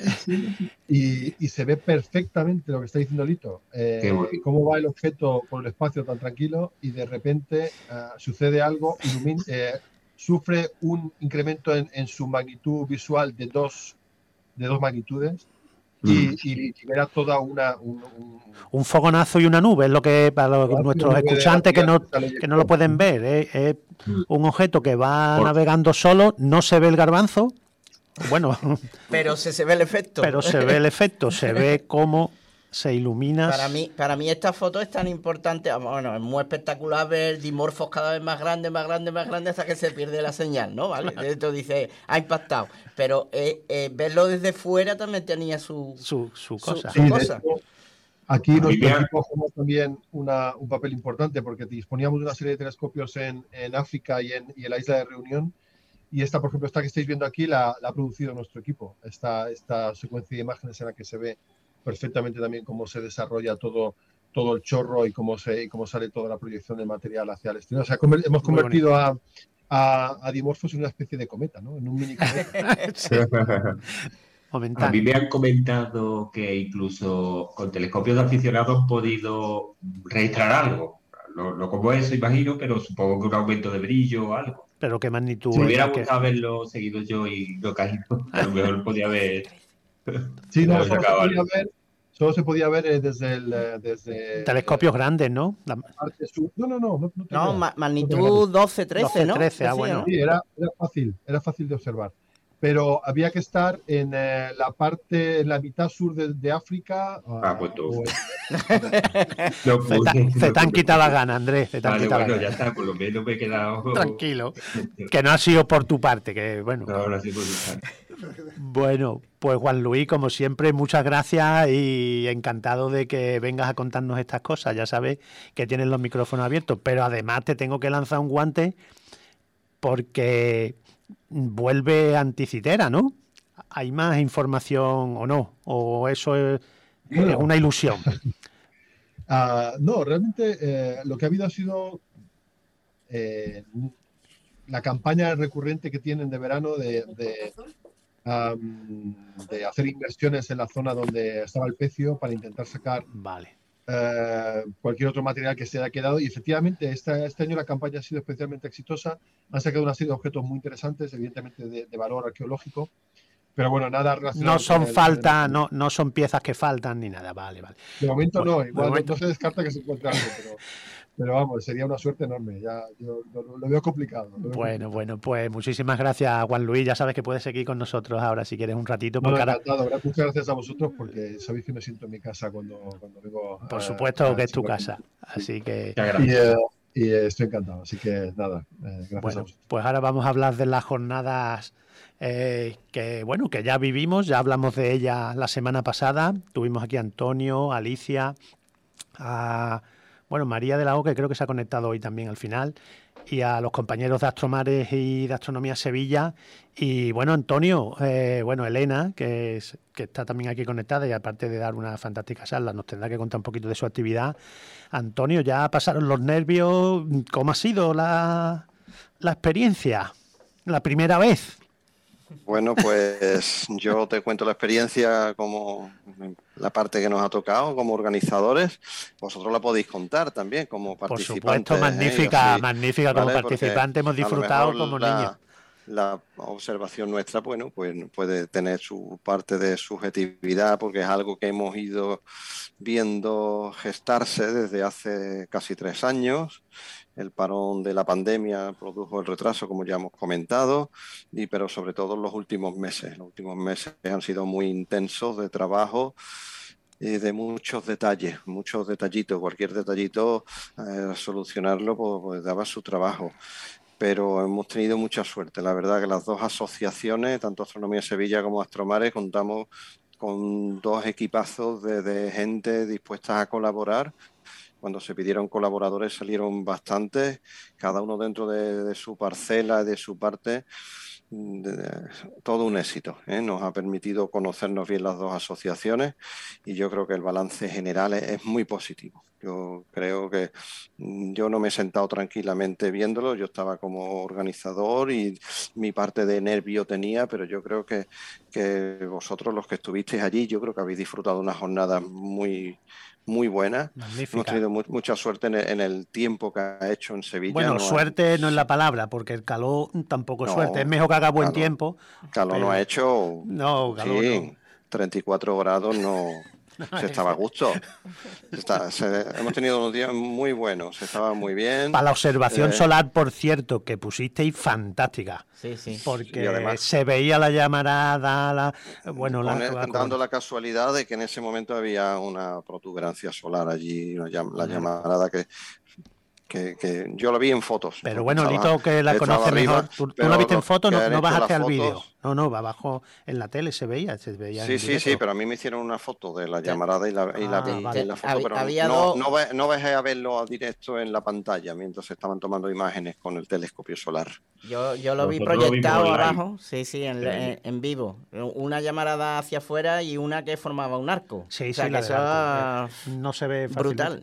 Y, y se ve perfectamente lo que está diciendo Lito. eh, Qué bonito. cómo va el objeto por el espacio tan tranquilo y de repente ah, sucede algo, ilumina, eh, sufre un incremento en, en su magnitud visual de dos, de dos magnitudes y, Mm. y libera toda una... Un, un- Un fogonazo y una nube es lo que para los- Fogonazo y nuestros una nube de escuchantes que no, gas que sale que no lo pueden ver. Es, es Mm. un objeto que va Por- navegando solo, no se ve el garbanzo, bueno, Pero se, se ve el efecto. pero se ve el efecto, se ve cómo se ilumina. Para mí, para mí esta foto es tan importante, bueno, es muy espectacular ver dimorfos cada vez más grandes, más grandes, más grandes hasta que se pierde la señal, ¿no? ¿Vale? Esto dice, ha impactado. Pero eh, eh, verlo desde fuera también tenía su... su, su Su- cosa. Sí, de cosa. hecho, aquí Muy nuestro bien. equipo juega también una- un papel importante porque disponíamos de una serie de telescopios en, en África y en, y en la isla de Reunión. Y esta, por ejemplo, esta que estáis viendo aquí, la, la ha producido nuestro equipo. Esta, esta secuencia de imágenes en la que se ve perfectamente también cómo se desarrolla todo, todo el chorro y cómo, se, y cómo sale toda la proyección de material hacia el exterior. O sea, conver- hemos Muy convertido a, a, a Dimorphos en una especie de cometa, ¿no? En un mini cometa. Sí, A momentáneo. mí me han comentado que incluso con telescopios de aficionados han podido registrar algo. No, no como eso, imagino, pero supongo que un aumento de brillo o algo. Pero qué magnitud. Me es hubiera la que- gustado haberlo seguido yo y no caído. A lo mejor podía haber. Sí, no, haber solo se sacado podía algo. ver, solo se podía ver eh, desde el... eh, Desde, Telescopios grandes, ¿no? La- la parte sur. No, no, no. No, no te No, creas. ma- magnitud doce, trece, ¿no? doce, trece, ah, Decía, bueno. ¿no? Sí, era, era fácil, era fácil de observar. Pero había que estar en eh, la parte, en la mitad sur de, de África. Ah, pues tú. o en- No Se pude, te, se no te han pude. quitado la gana, Andrés. Se te han Vale, quitado bueno, la ya gana. está, por lo menos me he quedado. Tranquilo. Que no ha sido por tu parte, que bueno. No, ahora sí puedo estar. Bueno, pues Juan Luis, como siempre, muchas gracias y encantado de que vengas a contarnos estas cosas. Ya sabes que tienes los micrófonos abiertos, pero además te tengo que lanzar un guante porque vuelve Anticitera, ¿no? ¿Hay más información o no? ¿O eso es, es Bueno. una ilusión? Ah, no, realmente eh, lo que ha habido ha sido eh, la campaña recurrente que tienen de verano de, de, am, de hacer inversiones en la zona donde estaba el pecio para intentar sacar Vale. eh, cualquier otro material que se haya quedado. Y efectivamente, esta- este año la campaña ha sido especialmente exitosa. Han sacado una serie de objetos muy interesantes, evidentemente de, de valor arqueológico. Pero bueno, nada relacionado No son con el- falta, con el- no, no son piezas que faltan ni nada. Vale, vale. De momento Bueno, no, de igual no- momento- no se descarta que se encuentre algo, pero, pero vamos, sería una suerte enorme. Ya, yo lo, lo veo complicado. lo veo Bueno, complicado. bueno, pues muchísimas gracias, Juan Luis. Ya sabes que puedes seguir con nosotros ahora si quieres un ratito, No, porque no, ahora, encantado. Gra- Muchas gracias a vosotros porque sabéis que me siento en mi casa cuando, cuando vengo. por a- supuesto a que es tu charlar casa. con- Así que, Muchas Y, gracias. eh, y, eh, estoy encantado. Así que nada, eh, gracias a bueno, vosotros. pues ahora vamos a hablar de las jornadas eh, que, bueno, que ya vivimos, ya hablamos de ellas la semana pasada. Tuvimos aquí a Antonio, a Alicia, a, bueno, María de la O, que creo que se ha conectado hoy también al final, y a los compañeros de Astromares y de Astronomía Sevilla. Y bueno, Antonio, eh, bueno, Elena, que, es, que está también aquí conectada y aparte de dar una fantástica charla, nos tendrá que contar un poquito de su actividad. Antonio, ya pasaron los nervios. ¿Cómo ha sido la, la experiencia? La primera vez. Bueno, pues yo te cuento la experiencia como la parte que nos ha tocado como organizadores. Vosotros la podéis contar también como Por participantes. supuesto, ¿eh? magnífica, Y así, magnífica como ¿vale? Porque participante. Hemos a lo disfrutado mejor como la- niños. La observación nuestra, bueno, pues puede tener su parte de subjetividad porque es algo que hemos ido viendo gestarse desde hace casi tres años. El parón de la pandemia produjo el retraso, como ya hemos comentado, y, pero sobre todo en los últimos meses. Los últimos meses han sido muy intensos de trabajo y de muchos detalles, muchos detallitos. Cualquier detallito, eh, solucionarlo, pues, pues daba su trabajo. Pero hemos tenido mucha suerte. La verdad que las dos asociaciones, tanto Astronomía Sevilla como Astromares, contamos con dos equipazos de, de gente dispuesta a colaborar. Cuando se pidieron colaboradores salieron bastantes, cada uno dentro de, de su parcela, de su parte, de, de, todo un éxito, ¿eh? Nos ha permitido conocernos bien las dos asociaciones y yo creo que el balance general es, es muy positivo. Yo creo que yo no me he sentado tranquilamente viéndolo, yo estaba como organizador y mi parte de nervio tenía, pero yo creo que, que vosotros los que estuvisteis allí, yo creo que habéis disfrutado una jornada muy, muy buena. Magnífica. Hemos tenido mu mucha suerte en el, en el tiempo que ha hecho en Sevilla. Bueno, no suerte ha... no es la palabra, porque el calor tampoco es no, suerte. Es mejor que haga buen calor, tiempo. Calor pero... no ha hecho... No, calor sí, no. treinta y cuatro grados no... Se estaba a gusto. Se está, se, hemos tenido unos días muy buenos, se estaba muy bien. Para la observación eh, solar, por cierto, que pusisteis fantástica. Sí, sí. Porque y además, se veía la llamarada, la, bueno, la, pone, la dando la casualidad de que en ese momento había una protuberancia solar allí, una, la llamarada que... Que, que yo lo vi en fotos. Pero bueno, estaba, Lito, que la conoce arriba, mejor. Tú, tú la viste en fotos, no, no bajaste al fotos... vídeo. No, no, abajo en la tele se veía. Se veía sí, en sí, directo. sí, pero a mí me hicieron una foto de la llamarada y la, y la, ah, y vale. la foto, pero había no, dos... no, ve, no bajé a verlo a directo en la pantalla mientras se estaban tomando imágenes con el telescopio solar. Yo, yo lo vi proyectado lo abajo, sí, sí, en, en, en vivo. Una llamarada hacia afuera y una que formaba un arco. Sí, o sea, sí, que la eso arco. No se ve fácilmente. brutal.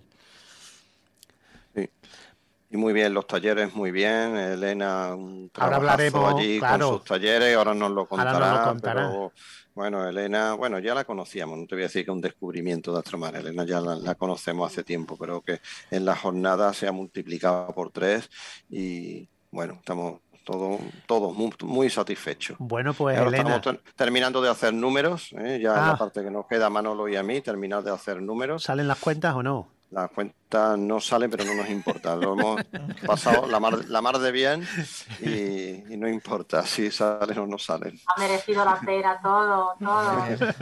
Sí. Y muy bien, los talleres muy bien. Elena, un ahora trabajazo hablaremos, allí claro. con sus talleres, ahora nos lo contará, ahora nos lo contará. Pero bueno, Elena, bueno, ya la conocíamos, no te voy a decir que es un descubrimiento de Astromar, Elena ya la, la conocemos hace tiempo, pero que en la jornada se ha multiplicado por tres y bueno, estamos todos todo muy, muy satisfechos. Bueno, pues ahora Elena. estamos ter terminando de hacer números, ¿eh? ya ah. en la parte que nos queda a Manolo y a mí, terminar de hacer números. ¿Salen las cuentas o no? Las cuentas no salen, pero no nos importa. Lo hemos pasado la mar, la mar de bien y, y no importa si salen o no salen. Ha merecido la pena todo, todo.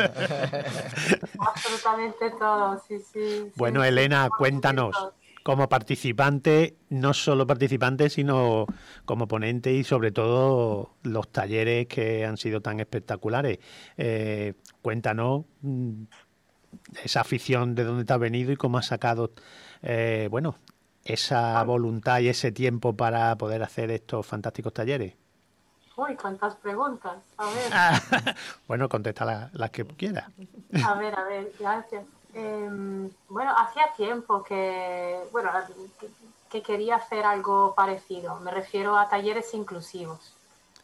Absolutamente todo, sí, sí. Bueno, sí, Elena, sí, cuéntanos, como participante, no solo participante, sino como ponente y sobre todo los talleres que han sido tan espectaculares. Eh, cuéntanos esa afición, de dónde te ha venido y cómo has sacado, eh, bueno, esa voluntad y ese tiempo para poder hacer estos fantásticos talleres. Uy, cuántas preguntas. A ver. Bueno, contesta las la que quieras. A ver, a ver, gracias. Eh, bueno, hacía tiempo que, bueno, que, que quería hacer algo parecido. Me refiero a talleres inclusivos.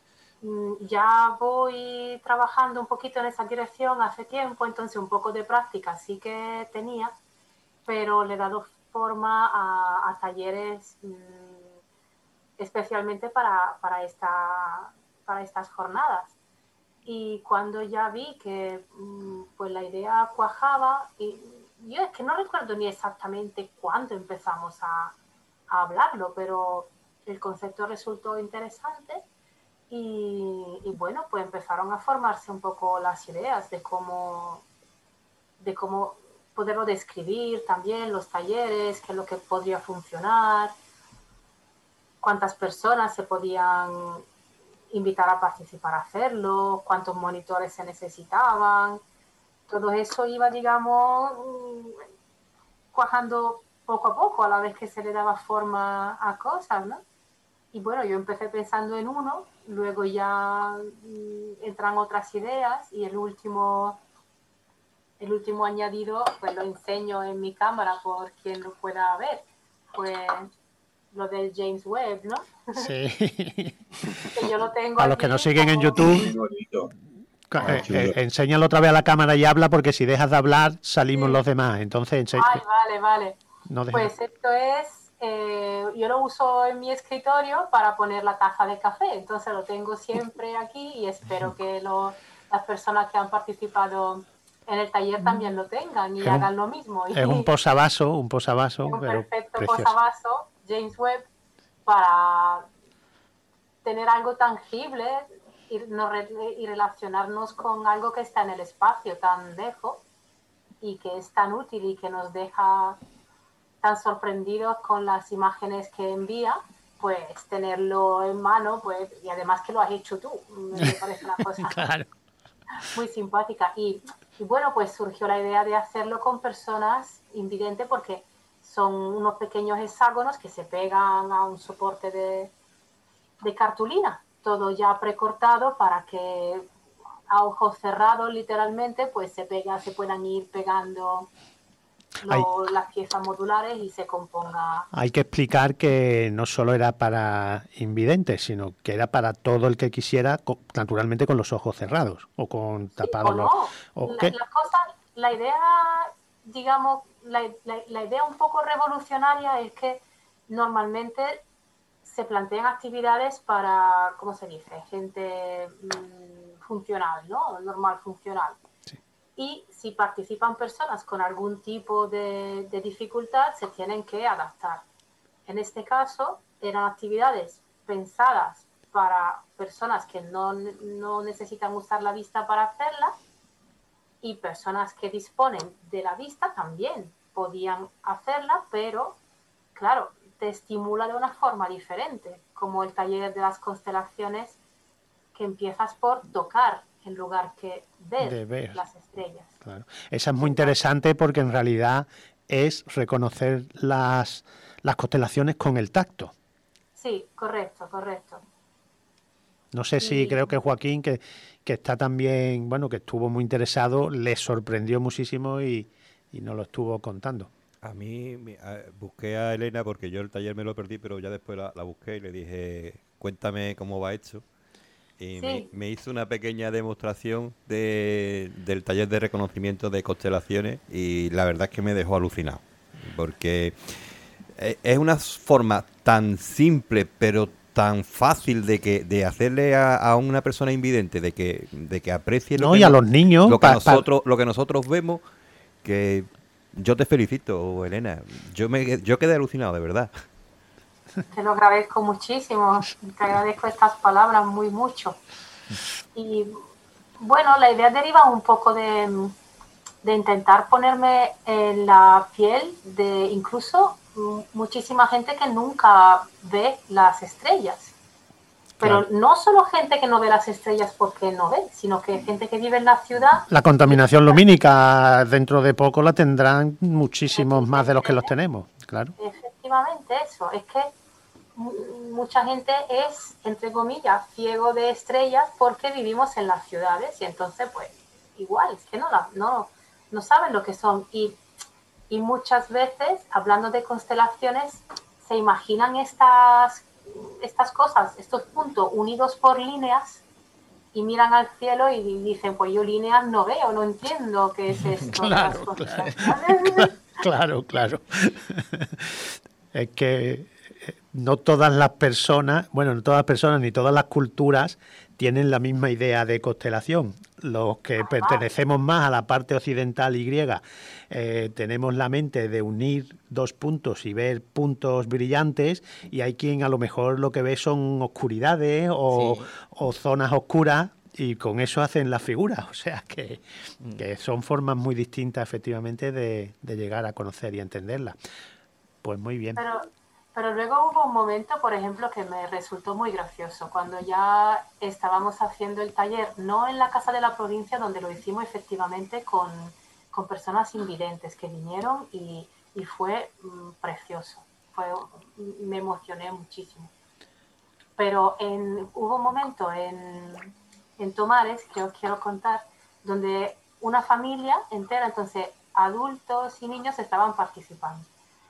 Ya voy trabajando un poquito en esa dirección hace tiempo, entonces un poco de práctica sí que tenía, pero le he dado forma a, a talleres mmm, especialmente para, para, esta, para estas jornadas. Y cuando ya vi que mmm, pues la idea cuajaba, y yo es que no recuerdo ni exactamente cuándo empezamos a, a hablarlo, pero el concepto resultó interesante. Y, y bueno, pues empezaron a formarse un poco las ideas de cómo, de cómo poderlo describir también, los talleres, qué es lo que podría funcionar, cuántas personas se podían invitar a participar a hacerlo, cuántos monitores se necesitaban. Todo eso iba, digamos, cuajando poco a poco a la vez que se le daba forma a cosas, ¿no? Y bueno, yo empecé pensando en uno, luego ya mmm, entran otras ideas y el último, el último añadido, pues lo enseño en mi cámara por quien lo pueda ver, pues lo del James Webb, ¿no? Sí. Que yo lo tengo. A los que nos siguen en YouTube, eh, eh, enséñalo otra vez a la cámara y habla, porque si dejas de hablar salimos sí. los demás. Entonces, ense... Ay, vale, vale. No pues esto es... Eh, yo lo uso en mi escritorio para poner la taza de café, entonces lo tengo siempre aquí y espero que lo, las personas que han participado en el taller también lo tengan y es hagan un, lo mismo. Es un posavasos, un posavasos, un pero perfecto precioso. posavasos, James Webb, para tener algo tangible y, no, y relacionarnos con algo que está en el espacio tan lejos y que es tan útil y que nos deja tan sorprendidos con las imágenes que envía, pues tenerlo en mano, pues, y además que lo has hecho tú, me parece una cosa claro. muy simpática. Y, y bueno, pues surgió la idea de hacerlo con personas invidentes, porque son unos pequeños hexágonos que se pegan a un soporte de, de cartulina todo ya precortado para que a ojos cerrados, literalmente, pues se pega, se puedan ir pegando lo, las piezas modulares y se componga. Hay que explicar que no solo era para invidentes, sino que era para todo el que quisiera, naturalmente con los ojos cerrados o con tapados sí, o los... no. ¿O la, qué? la, cosa, la idea, digamos, la, la, la idea un poco revolucionaria es que normalmente se plantean actividades para, ¿cómo se dice? Gente mmm, funcional, ¿no? Normal, funcional. Sí. Y si participan personas con algún tipo de, de dificultad, se tienen que adaptar. En este caso, eran actividades pensadas para personas que no, no necesitan usar la vista para hacerla, y personas que disponen de la vista también podían hacerla, pero, claro, te estimula de una forma diferente, como el taller de las constelaciones, que empiezas por tocar en lugar que ver, de ver las estrellas. Claro. Esa es muy interesante porque en realidad es reconocer las, las constelaciones con el tacto. Sí, correcto, correcto. No sé si y... creo que Joaquín, que, que está también, bueno, que estuvo muy interesado, le sorprendió muchísimo y, y nos lo estuvo contando. A mí me, a, busqué a Elena porque yo el taller me lo perdí, pero ya después la, la busqué y le dije, cuéntame cómo va hecho. Y sí. me, me hizo una pequeña demostración de, del taller de reconocimiento de constelaciones y la verdad es que me dejó alucinado. Porque es una forma tan simple, pero tan fácil de que de hacerle a, a una persona invidente de que de que aprecie no, lo que y a no, los niños lo que pa, nosotros pa... lo que nosotros vemos, que yo te felicito, Elena. Yo me yo quedé alucinado, de verdad. Te lo agradezco muchísimo, te agradezco estas palabras muy mucho. Y bueno, la idea deriva un poco de, de intentar ponerme en la piel de incluso muchísima gente que nunca ve las estrellas. Pero claro, no solo gente que no ve las estrellas porque no ve, sino que gente que vive en la ciudad. La contaminación lumínica dentro de poco la tendrán muchísimos más de los que los tenemos, claro. Efectivamente, eso. Es que mucha gente es, entre comillas, ciego de estrellas porque vivimos en las ciudades y entonces, pues, igual, es que no, la, no, no saben lo que son. Y, y muchas veces, hablando de constelaciones, se imaginan estas, estas cosas, estos puntos unidos por líneas y miran al cielo y dicen, pues yo líneas no veo, no entiendo qué es esto. Claro, claro, claro, claro. Es que no todas las personas, bueno, no todas las personas ni todas las culturas tienen la misma idea de constelación. Los que Ajá. pertenecemos más a la parte occidental y griega, eh, tenemos la mente de unir dos puntos y ver puntos brillantes, y hay quien a lo mejor lo que ve son oscuridades o, sí. o zonas oscuras, y con eso hacen las figuras. O sea que, mm. que son formas muy distintas efectivamente de, de llegar a conocer y entenderlas. Pues muy bien. Pero... Pero luego hubo un momento, por ejemplo, que me resultó muy gracioso, cuando ya estábamos haciendo el taller, no en la Casa de la Provincia, donde lo hicimos efectivamente con, con personas invidentes que vinieron y, y fue mm, precioso, fue, me emocioné muchísimo. Pero en, hubo un momento en, en Tomares, que os quiero contar, donde una familia entera, entonces adultos y niños estaban participando.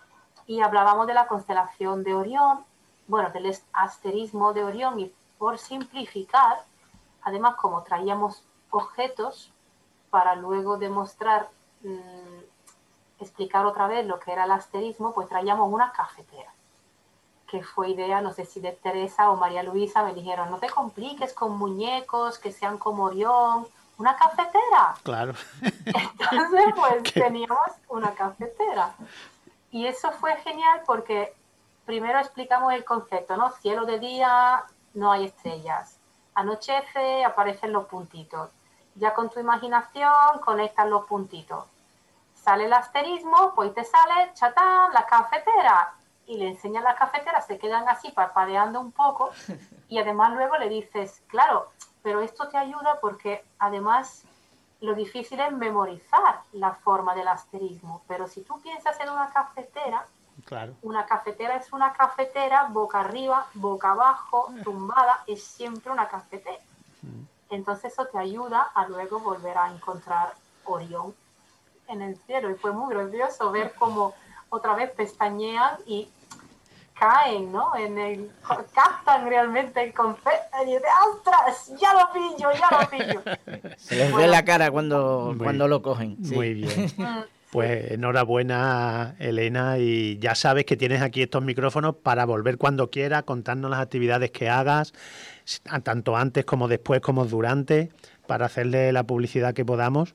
Y hablábamos de la constelación de Orión, bueno, del asterismo de Orión, y por simplificar, además como traíamos objetos para luego demostrar, mmm, explicar otra vez lo que era el asterismo, pues traíamos una cafetera, que fue idea, no sé si de Teresa o María Luisa, me dijeron, no te compliques con muñecos que sean como Orión, una cafetera. Claro. Entonces, pues teníamos una cafetera. Y eso fue genial porque primero explicamos el concepto, ¿no? Cielo de día, no hay estrellas. Anochece, aparecen los puntitos. Ya con tu imaginación conectas los puntitos. Sale el asterismo, pues te sale, chatán, la cafetera. Y le enseñas la cafetera, se quedan así parpadeando un poco. Y además luego le dices, claro, pero esto te ayuda porque además... Lo difícil es memorizar la forma del asterismo, pero si tú piensas en una cafetera, Claro. Una cafetera es una cafetera, boca arriba, boca abajo, tumbada, es siempre una cafetera. Entonces eso te ayuda a luego volver a encontrar Orión en el cielo. Y fue muy gracioso ver cómo otra vez pestañean y caen, ¿no? En el, captan realmente el concepto y dicen, ¡ostras! ¡Ya lo pillo, ya lo pillo! Se les Bueno, ve la cara cuando, muy, cuando lo cogen. Sí. Muy bien. mm, Pues enhorabuena, Elena, y ya sabes que tienes aquí estos micrófonos para volver cuando quieras, contarnos las actividades que hagas, tanto antes como después como durante, para hacerle la publicidad que podamos.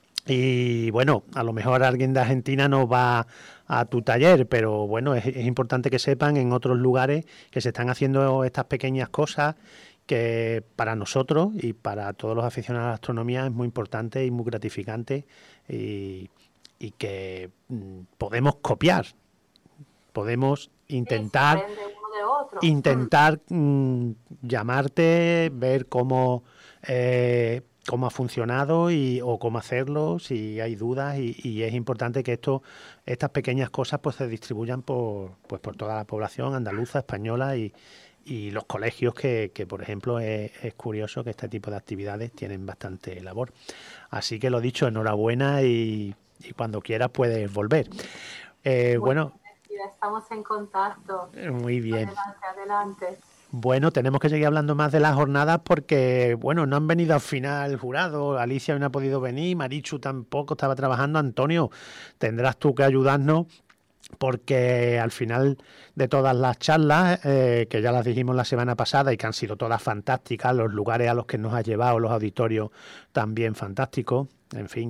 Y bueno, a lo mejor alguien de Argentina no va a tu taller, pero bueno, es, es importante que sepan en otros lugares que se están haciendo estas pequeñas cosas que para nosotros y para todos los aficionados a la astronomía es muy importante y muy gratificante y, y que mm, podemos copiar, podemos intentar sí, se aprende uno de otro. intentar mm, llamarte, ver cómo eh, cómo ha funcionado y o cómo hacerlo, si hay dudas y, y es importante que esto estas pequeñas cosas pues se distribuyan por pues por toda la población andaluza, española y, y los colegios que, que por ejemplo es, es curioso que este tipo de actividades tienen bastante labor. Así que lo dicho, enhorabuena y, y cuando quieras puedes volver. Eh, bueno, Estamos en contacto. muy bien. Adelante, adelante. Bueno, tenemos que seguir hablando más de las jornadas porque, bueno, no han venido al final el jurado, Alicia no ha podido venir, Marichu tampoco estaba trabajando, Antonio, tendrás tú que ayudarnos porque al final de todas las charlas, eh, que ya las dijimos la semana pasada y que han sido todas fantásticas, los lugares a los que nos ha llevado, los auditorios también fantásticos, en fin,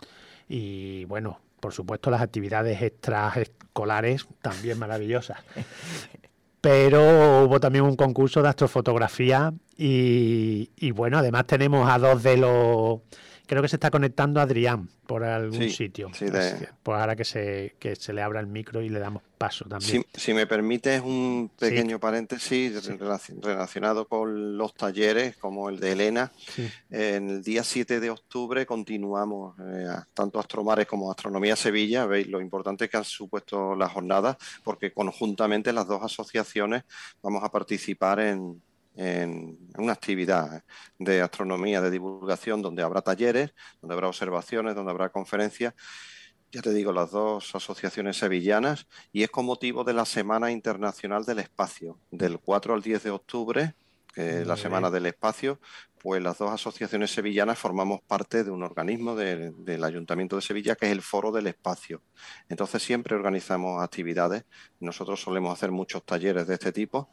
y bueno, por supuesto las actividades extraescolares también maravillosas. Pero hubo también un concurso de astrofotografía y, y bueno, además tenemos a dos de los... Creo que se está conectando Adrián por algún Sí, sitio. sí, de- Así que, pues ahora que se, que se le abra el micro y le damos paso también. Si, si me permites un Sí. pequeño paréntesis Sí. relaci- relacionado con los talleres, como el de Elena, Sí. en el día siete de octubre continuamos, eh, tanto Astromares como Astronomía Sevilla, veis lo importante que han supuesto las jornadas, porque conjuntamente las dos asociaciones vamos a participar en, en una actividad de astronomía, de divulgación, donde habrá talleres, donde habrá observaciones, donde habrá conferencias. Ya te digo, las dos asociaciones sevillanas, y es con motivo de la Semana Internacional del Espacio, del cuatro al diez de octubre, que es la Muy Semana bien. del Espacio, pues las dos asociaciones sevillanas formamos parte de un organismo de- del Ayuntamiento de Sevilla, que es el Foro del Espacio. Entonces siempre organizamos actividades, nosotros solemos hacer muchos talleres de este tipo,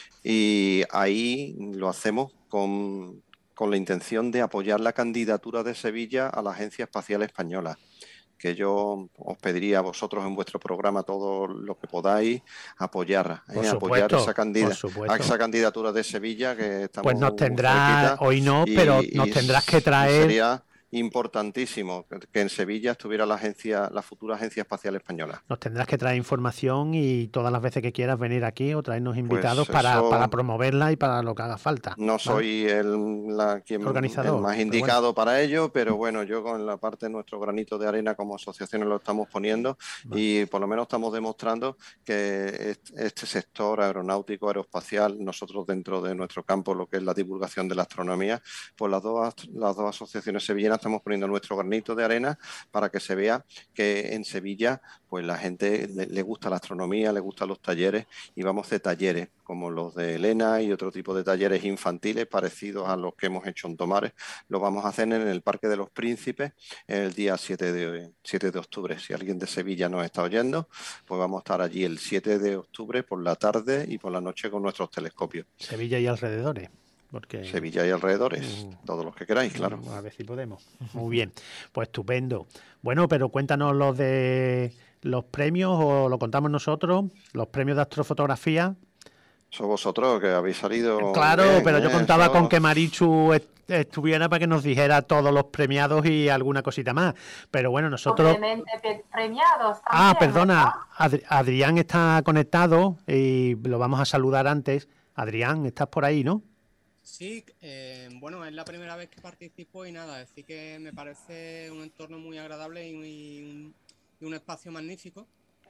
y ahí lo hacemos con, con la intención de apoyar la candidatura de Sevilla a la Agencia Espacial Española, que yo os pediría a vosotros en vuestro programa todo lo que podáis apoyar, Por ¿eh? apoyar supuesto, esa, por candida- a supuesto. esa candidatura de Sevilla, que estamos Pues nos muy tendrás, cerquita, hoy no, y, pero nos y tendrás que s- y traer, sería importantísimo que, que en Sevilla estuviera la agencia, la futura Agencia Espacial Española. nos tendrás que traer información y todas las veces que quieras venir aquí o traernos invitados Pues para, para eso, promoverla y para lo que haga falta. no ¿vale? soy el, la- quien, el Organizador, más pero indicado para ello, pero bueno, yo con la parte de nuestro granito de arena como asociaciones lo estamos poniendo, Vale. y por lo menos estamos demostrando que est- este sector aeronáutico, aeroespacial, nosotros dentro de nuestro campo, lo que es la divulgación de la astronomía, pues las dos, ast- las dos asociaciones sevillanas estamos poniendo nuestro granito de arena para que se vea que en Sevilla pues la gente le, le gusta la astronomía, le gustan los talleres, y vamos a hacer talleres como los de Elena y otro tipo de talleres infantiles parecidos a los que hemos hecho en Tomares. Los vamos a hacer en el Parque de los Príncipes el día siete de, siete de octubre. Si alguien de Sevilla nos está oyendo, pues vamos a estar allí el siete de octubre por la tarde y por la noche con nuestros telescopios. Sevilla y alrededores. Porque Sevilla y alrededores, Mm. todos los que queráis, claro. a ver si podemos. Muy bien, pues estupendo. Bueno, pero cuéntanos los de los premios o lo contamos nosotros, los premios de astrofotografía. Sois vosotros que habéis salido. Claro, bien, pero yo ¿eh? contaba Eso- con que Marichu est- estuviera para que nos dijera todos los premiados y alguna cosita más. Pero bueno, nosotros... Obviamente pe- premiados también. Ah, ¿verdad? perdona, Adri- Adrián está conectado y lo vamos a saludar antes. Adrián, estás por ahí, ¿no? Sí, eh, bueno, es la primera vez que participo y nada, decir que me parece un entorno muy agradable y, muy- un, y un espacio magnífico.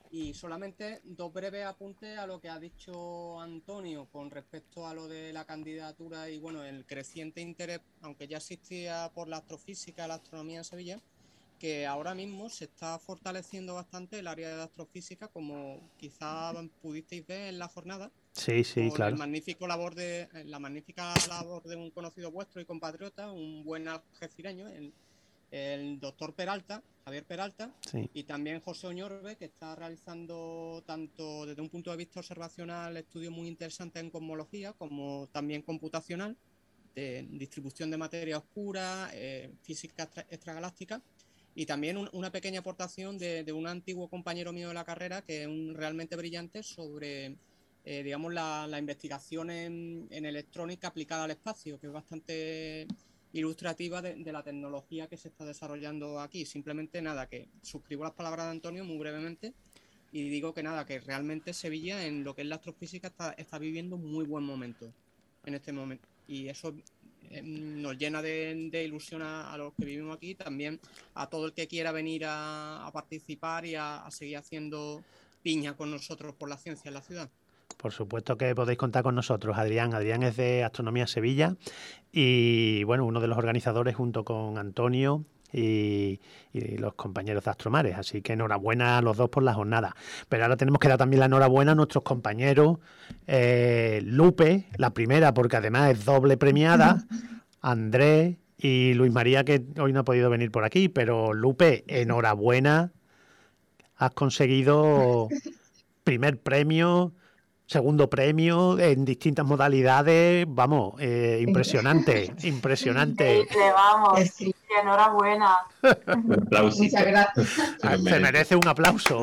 Y solamente dos breves apuntes a lo que ha dicho Antonio con respecto a lo de la candidatura y bueno, el creciente interés, aunque ya existía por la astrofísica, la astronomía en Sevilla, que ahora mismo se está fortaleciendo bastante el área de astrofísica, como quizá pudisteis ver en la jornada. Sí, sí, con claro. el magnífico labor de, la magnífica labor de un conocido vuestro y compatriota, un buen algecireño, el, el doctor Peralta, Javier Peralta, sí. Y también José Oñorbe, que está realizando tanto desde un punto de vista observacional estudios muy interesantes en cosmología, como también computacional, de distribución de materia oscura, eh, física extra, extragaláctica, y también un, una pequeña aportación de, de un antiguo compañero mío de la carrera, que es un, realmente brillante, sobre eh, digamos la, la investigación en, en electrónica aplicada al espacio, que es bastante ilustrativa de, de la tecnología que se está desarrollando aquí. Simplemente nada, que suscribo las palabras de Antonio muy brevemente y digo que nada, que realmente Sevilla en lo que es la astrofísica está, está viviendo un muy buen momento en este momento, y eso eh, nos llena de, de ilusión a, a los que vivimos aquí, también a todo el que quiera venir a, a participar y a, a seguir haciendo piña con nosotros por la ciencia en la ciudad. Por supuesto que podéis contar con nosotros, Adrián. Adrián es de Astronomía Sevilla y, bueno, uno de los organizadores junto con Antonio y, y los compañeros de Astromares. Así que enhorabuena a los dos por la jornada. Pero ahora tenemos que dar también la enhorabuena a nuestros compañeros. Eh, Lupe, la primera, porque además es doble premiada, Andrés y Luis María, que hoy no ha podido venir por aquí. Pero Lupe, enhorabuena. Has conseguido primer premio, segundo premio en distintas modalidades, vamos, eh, impresionante, impresionante. Increíble, vamos, sí, enhorabuena. Muchas gracias. Se merece un aplauso.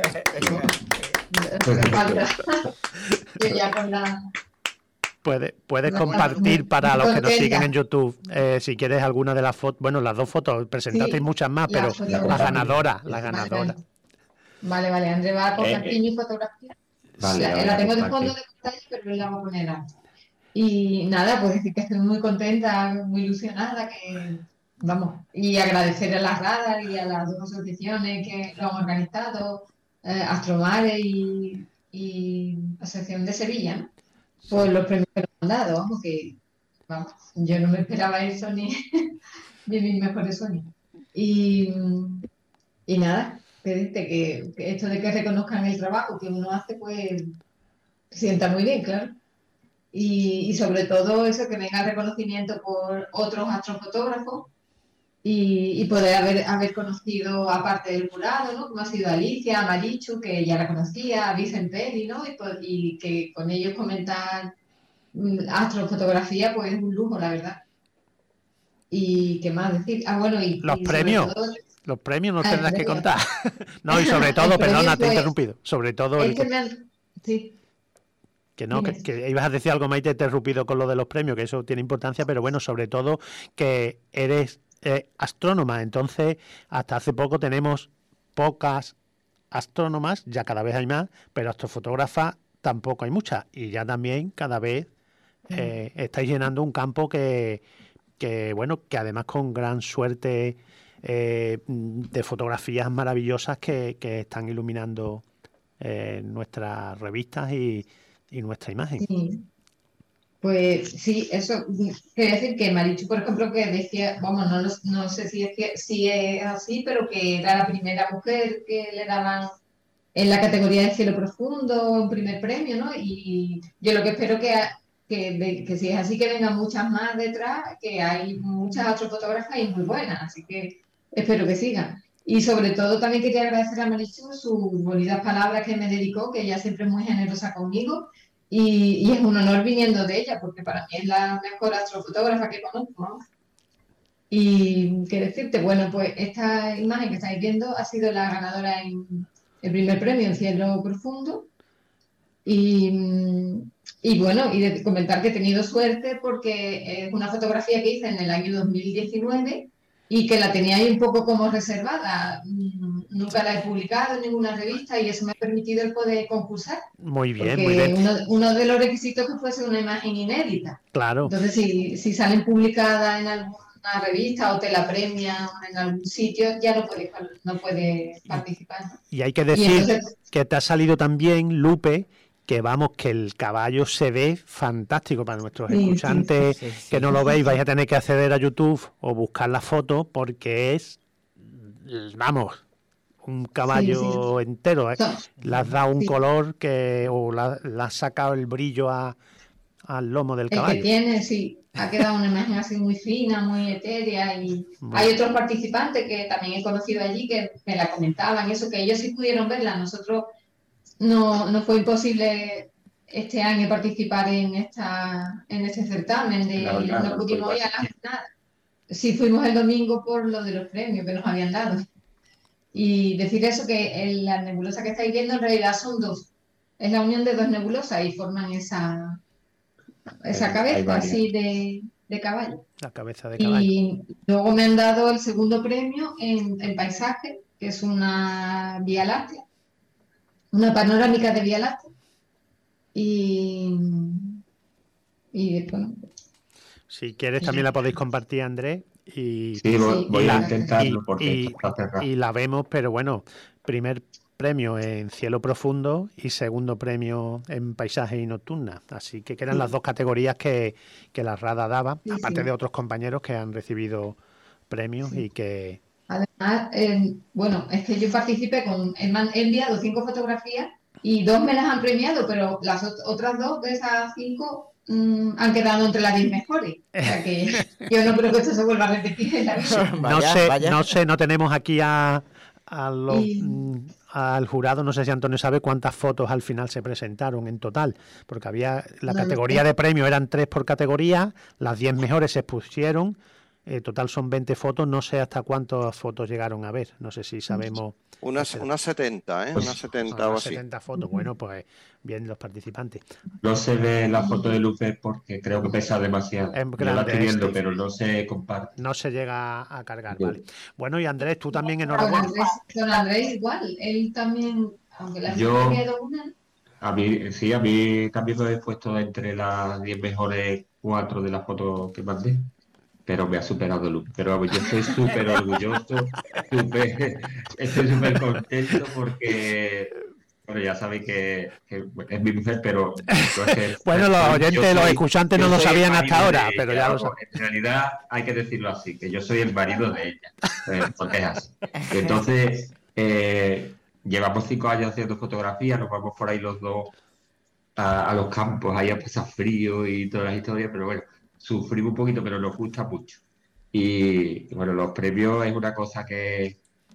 Puedes, puedes compartir para los que nos siguen en YouTube, eh, si quieres alguna de las fotos, bueno, las dos fotos, presentasteis sí, muchas más, pero la, la ganadora, la ganadora. Vale, vale, André va a compartir eh, mi fotografía. Vale, la, la tengo de fondo de pantalla, pero la voy a poner antes. Y nada, pues decir que estoy muy contenta, muy ilusionada, que vamos, y agradecer a las Radar y a las dos asociaciones que lo han organizado, eh, Astromares y, y Asociación de Sevilla, ¿no? Por los premios que nos han dado, vamos, que vamos, yo no me esperaba eso ni, ni mis mejores sueños. Y, y nada, pedirte que, que esto de que reconozcan el trabajo que uno hace, pues sienta muy bien, claro. Y, y sobre todo eso, que venga el reconocimiento por otros astrofotógrafos y, y poder haber, haber conocido, aparte del jurado, ¿no? Como ha sido Alicia, a Marichu, que ya la conocía, a Vicente Peri, ¿no? Y, pues, y que con ellos comentar mm, astrofotografía, pues es un lujo, la verdad. Y qué más decir. Ah, bueno, y los y premios. Todo... Los premios no ah, tendrás que premio. contar. No, y sobre todo, perdona, te he pues, interrumpido. Sobre todo. Es el... que me han... Sí. Que no, que, que ibas a decir algo, Maite, te he interrumpido con lo de los premios, que eso tiene importancia, pero bueno, sobre todo que eres eh, astrónoma, entonces hasta hace poco tenemos pocas astrónomas, ya cada vez hay más, pero astrofotógrafas tampoco hay muchas, y ya también cada vez eh, estáis llenando un campo que, que, bueno, que además con gran suerte eh, de fotografías maravillosas que, que están iluminando eh, nuestras revistas y y nuestra imagen. Sí. Pues sí, eso quiere decir que Marichu, por ejemplo, que decía, vamos, no, no sé si es, que, si es así, pero que era la primera mujer que le daban en la categoría de cielo profundo un primer premio, ¿no? Y yo lo que espero que, que, que si es así, que vengan muchas más detrás, que hay muchas astrofotógrafas y muy buenas, así que espero que sigan. Y sobre todo también quería agradecer a Marichu sus bonitas palabras que me dedicó, que ella siempre es muy generosa conmigo, y, y es un honor viniendo de ella, porque para mí es la mejor astrofotógrafa que conozco, ¿no? Y qué decirte, bueno, pues esta imagen que estáis viendo ha sido la ganadora en el primer premio en cielo profundo, y, y bueno, y de comentar que he tenido suerte porque es una fotografía que hice en el año dos mil diecinueve, y que la tenía ahí un poco como reservada. Nunca la he publicado en ninguna revista y eso me ha permitido el poder concursar. Muy bien, porque muy bien. Uno, uno de los requisitos que fuese una imagen inédita. Claro. Entonces, si, si salen publicadas en algún una revista o te la premian en algún sitio, ya no puedes, no puedes participar, ¿no? Y hay que decir entonces, que te ha salido también, Lupe, que vamos, que el caballo se ve fantástico para nuestros sí, escuchantes sí, sí, sí, que sí, no lo veis, vais a tener que acceder a YouTube o buscar la foto porque es, vamos, un caballo sí, sí. entero, ¿eh? Le has dado un sí. color que o le has sacado el brillo a, al lomo del caballo. El que tiene, sí, ha quedado una imagen así muy fina, muy etérea y bueno. Hay otros participantes que también he conocido allí que me la comentaban, eso que ellos sí pudieron verla, nosotros no, no fue imposible este año participar en esta en este certamen, de, no, no, no pudimos ir a la nada. Sí fuimos el domingo por lo de los premios que nos habían dado. Y decir eso, que en la nebulosa que estáis viendo en realidad son dos. Es la unión de dos nebulosas y forman esa, esa cabeza así de, de caballo. La cabeza de caballo. Y luego me han dado el segundo premio en, en paisaje, que es una Vía Láctea, una panorámica de Vía Láctea. Y, y bueno. Si quieres también la podéis compartir, Andrés. Y, sí, voy, voy y a la, intentarlo y, porque y, y la vemos, pero bueno, primer premio en Cielo Profundo y segundo premio en Paisaje y Nocturna. Así que eran sí. las dos categorías que, que la RADA daba, sí, aparte sí. de otros compañeros que han recibido premios sí. y que... Además, eh, bueno, es que yo participé con... He enviado cinco fotografías y dos me las han premiado, pero las otras dos de esas cinco... han quedado entre las diez mejores. O sea que yo no creo que esto se vuelva a repetir en la vida. No vaya, sé, vaya. no sé, no tenemos aquí a, a los, y... al jurado, no sé si Antonio sabe cuántas fotos al final se presentaron en total, porque había la no, categoría no. de premio, eran tres por categoría, las diez mejores se expusieron, eh, total son veinte fotos, no sé hasta cuántas fotos llegaron a ver, no sé si sabemos. Unas una setenta, ¿eh? Pues, unas setenta o así. setenta fotos, bueno, pues bien los participantes. No se ve la foto de Lupe porque creo que pesa demasiado. Es Yo la estoy viendo, este, pero no se comparte. No se llega a cargar, sí. Vale. Bueno, y Andrés, tú también enhorabuena. Don Andrés, don Andrés igual, él también, aunque la Yo, premiado una... A mí, sí, a mí también me he puesto entre las diez mejores cuatro de las fotos que mandé. Pero me ha superado Lupe. Pero yo estoy súper orgulloso, super, estoy súper contento porque, bueno, ya sabéis que, que es mi mujer, pero... Entonces, bueno, los oyentes, soy, los escuchantes no lo sabían hasta ahora, pero ya lo saben. En realidad hay que decirlo así, que yo soy el marido de ella, eh, porque es así. Entonces, eh, llevamos cinco años haciendo fotografías, nos vamos por ahí los dos a, a los campos, ahí a pasar frío y todas las historias, pero bueno, sufrimos un poquito, pero nos gusta mucho. Y, y bueno, los premios es una cosa que...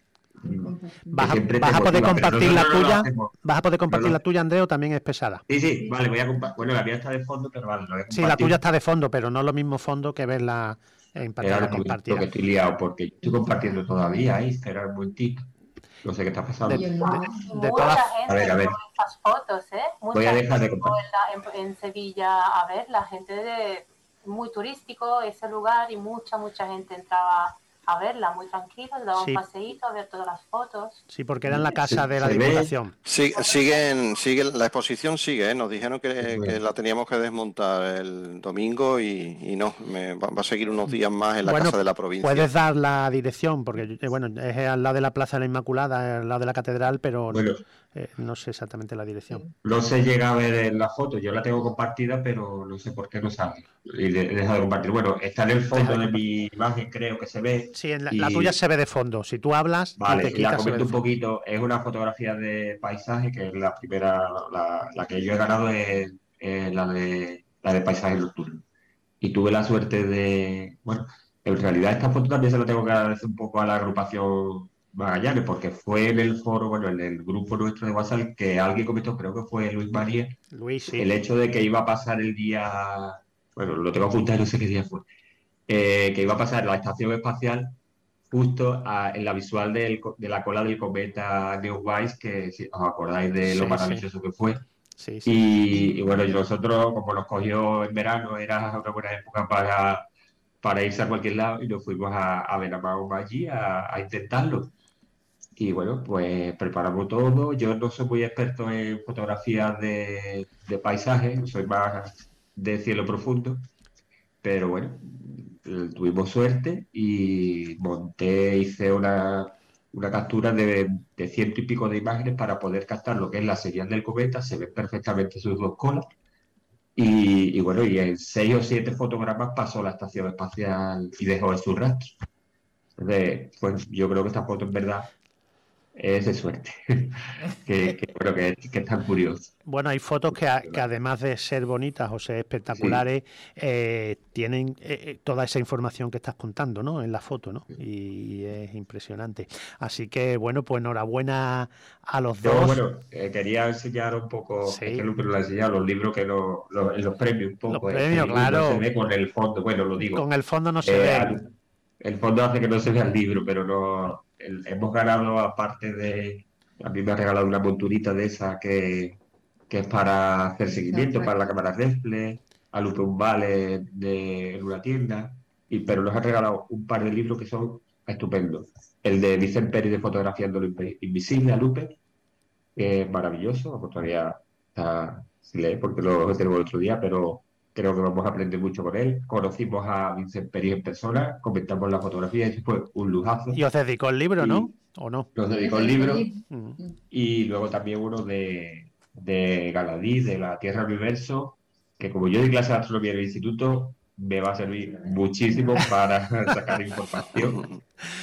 ¿Vas, que vas a poder compartir la tuya? No ¿Vas a poder compartir no la tuya, Andrés, o también es pesada? Sí, sí, vale, voy a compartir. Bueno, la mía está de fondo, pero vale, lo voy a compartir. Sí, la tuya está de fondo, pero no es lo mismo fondo que verla en pantalla compartida. Lo que estoy liado, porque estoy compartiendo todavía ahí, espera un momentito. No sé qué está pasando. De, de, de todas... A ver, a ver. Estas fotos, ¿eh? Mucha voy a dejar de compartir. En, en, en Sevilla, a ver, la gente de... muy turístico ese lugar y mucha, mucha gente entraba a verla muy tranquila, daba sí. un paseíto a ver todas las fotos. Sí, porque era en la casa sí, de la Diputación. Sí, siguen, siguen, la exposición sigue, ¿eh? Nos dijeron que, que la teníamos que desmontar el domingo y, y no, me, va, va a seguir unos días más en la bueno, casa de la provincia. Puedes dar la dirección, porque bueno, es al lado de la Plaza de la Inmaculada, al lado de la Catedral, pero bueno. eh, no sé exactamente la dirección. No se llega a ver en la foto, yo la tengo compartida, pero no sé por qué no sale. Y he dejado de compartir. Bueno, está en el fondo de mi imagen, creo que se ve. Sí, en la, y... la tuya se ve de fondo. Si tú hablas, vale, te quitas, la comento un poquito. Es una fotografía de paisaje, que es la primera, la, la que yo he ganado es, es la de la de paisaje nocturno. Y tuve la suerte de, bueno, en realidad esta foto también se la tengo que agradecer un poco a la agrupación Magallanes, porque fue en el foro, bueno, en el grupo nuestro de WhatsApp que alguien comentó, creo que fue Luis María, Luis, sí. el hecho de que iba a pasar el día, bueno, lo tengo apuntado, no sé qué día fue, eh, que iba a pasar la estación espacial justo a, en la visual del, de la cola del cometa Neowise, que si os acordáis de lo sí, maravilloso sí. que fue. Sí, sí. Y, y bueno, y nosotros, como nos cogió en verano, era una buena época para, para irse a cualquier lado y nos fuimos a, a Benamahoma allí a, a intentarlo. Y bueno, pues preparamos todo. Yo no soy muy experto en fotografías de, de paisaje, soy más de cielo profundo, pero bueno, tuvimos suerte y monté, hice una, una captura de, de ciento y pico de imágenes para poder captar lo que es la señal del cometa, se ven perfectamente sus dos colas. Y, y bueno, y en seis o siete fotogramas pasó la estación espacial y dejó en su rastro. Entonces, pues yo creo que esta foto en verdad es de suerte, que, que, bueno, que, que es tan curioso. Bueno, hay fotos que, a, que además de ser bonitas o ser espectaculares, sí. eh, tienen eh, toda esa información que estás contando, ¿no? En la foto, ¿no? Y es impresionante. Así que, bueno, pues enhorabuena a los Yo, dos. bueno, eh, quería enseñar un poco, sí. Es que Lupe lo ha enseñado, los libros que lo, lo, en los premios un poco. Los premios, eh, claro. No se ve con el fondo, bueno, lo digo. Con el fondo no se eh, ve. Al, el fondo hace que no se vea el libro, pero no... El, hemos ganado, aparte de... A mí me ha regalado una monturita de esa que, que es para hacer seguimiento, para la cámara reflex, a Lupe un vale de, en una tienda, y, pero nos ha regalado un par de libros que son estupendos. El de Vicente Pérez de Fotografiando lo Invisible a Lupe, que es maravilloso, pues todavía está sin leer porque lo tenemos el otro día, pero creo que vamos a aprender mucho con él. Conocimos a Vicente Pérez en persona, comentamos la fotografía y fue un lujazo. Y os dedicó el libro, y ¿no? ¿O no? Nos dedicó el libro. Mm. Y luego también uno de, de Galadí, de la Tierra Universo, que como yo doy clase de astronomía en el instituto, me va a servir muchísimo para sacar información.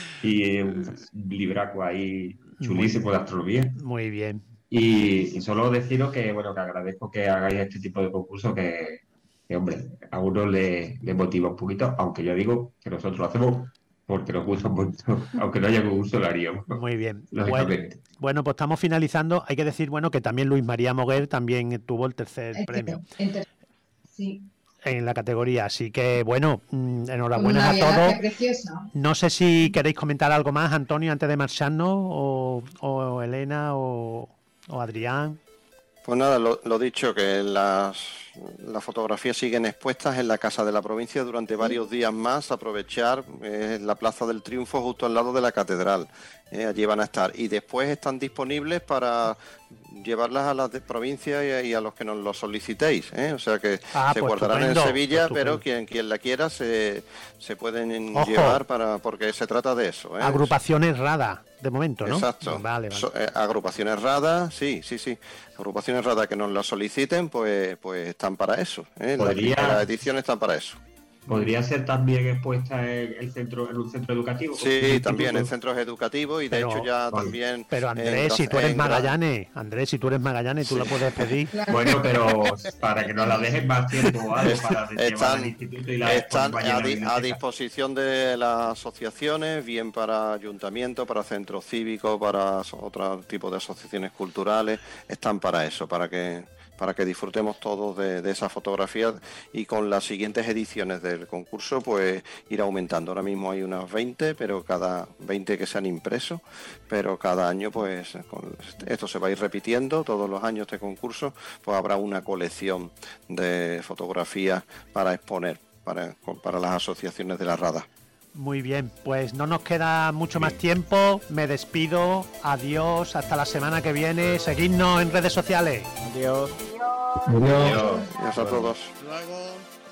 Y un libraco ahí chulísimo de astronomía. Muy bien. Y, y solo deciros que, bueno, que agradezco que hagáis este tipo de concursos que, que hombre, a uno le, le motiva un poquito, aunque yo digo que nosotros lo hacemos porque nos gusta mucho, aunque no haya concurso lo haríamos. Muy bien. Lógicamente. Bueno, bueno, pues estamos finalizando. Hay que decir, bueno, que también Luis María Moguer también tuvo el tercer el premio. Ter sí. En la categoría, así que bueno, enhorabuena a todos. No sé si queréis comentar algo más, Antonio, antes de marcharnos, o, o Elena, o, o Adrián. Pues nada, lo, lo dicho, que las, las fotografías siguen expuestas en la Casa de la Provincia durante varios días más, aprovechar eh, la Plaza del Triunfo justo al lado de la Catedral, eh, allí van a estar, y después están disponibles para llevarlas a las de provincia y a, y a los que nos lo solicitéis, ¿eh? O sea que ah, se pues guardarán estupendo, en Sevilla, pues pero quien quien la quiera se, se pueden Ojo. llevar para porque se trata de eso, ¿eh? Agrupaciones RADA, de momento, ¿no? Exacto. Vale, vale. So, eh, agrupaciones RADA, sí, sí, sí. Agrupaciones RADA que nos la soliciten, pues, pues están para eso, ¿eh? La primera edición están para eso. ¿Podría ser también expuesta en, el centro, en un centro educativo? Sí, también en centros educativos y de pero, hecho ya vale. también... Pero Andrés, si tú eres Magallanes, Andrés, si tú eres Magallanes, tú sí. la puedes pedir. Bueno, pero para que nos la dejen más tiempo o algo, para están, al instituto y la están a, di a disposición de las asociaciones, bien para ayuntamientos, para centros cívicos, para otro tipo de asociaciones culturales, están para eso, para que... para que disfrutemos todos de, de esas fotografías y con las siguientes ediciones del concurso pues ir aumentando. Ahora mismo hay unas veinte, pero cada veinte que se han impreso, pero cada año pues con esto se va a ir repitiendo, todos los años este concurso pues habrá una colección de fotografías para exponer para, para las asociaciones de la RADA. Muy bien, pues no nos queda mucho más tiempo, me despido, adiós, hasta la semana que viene, seguidnos en redes sociales. Adiós. Adiós. Adiós. Adiós a todos. Luego.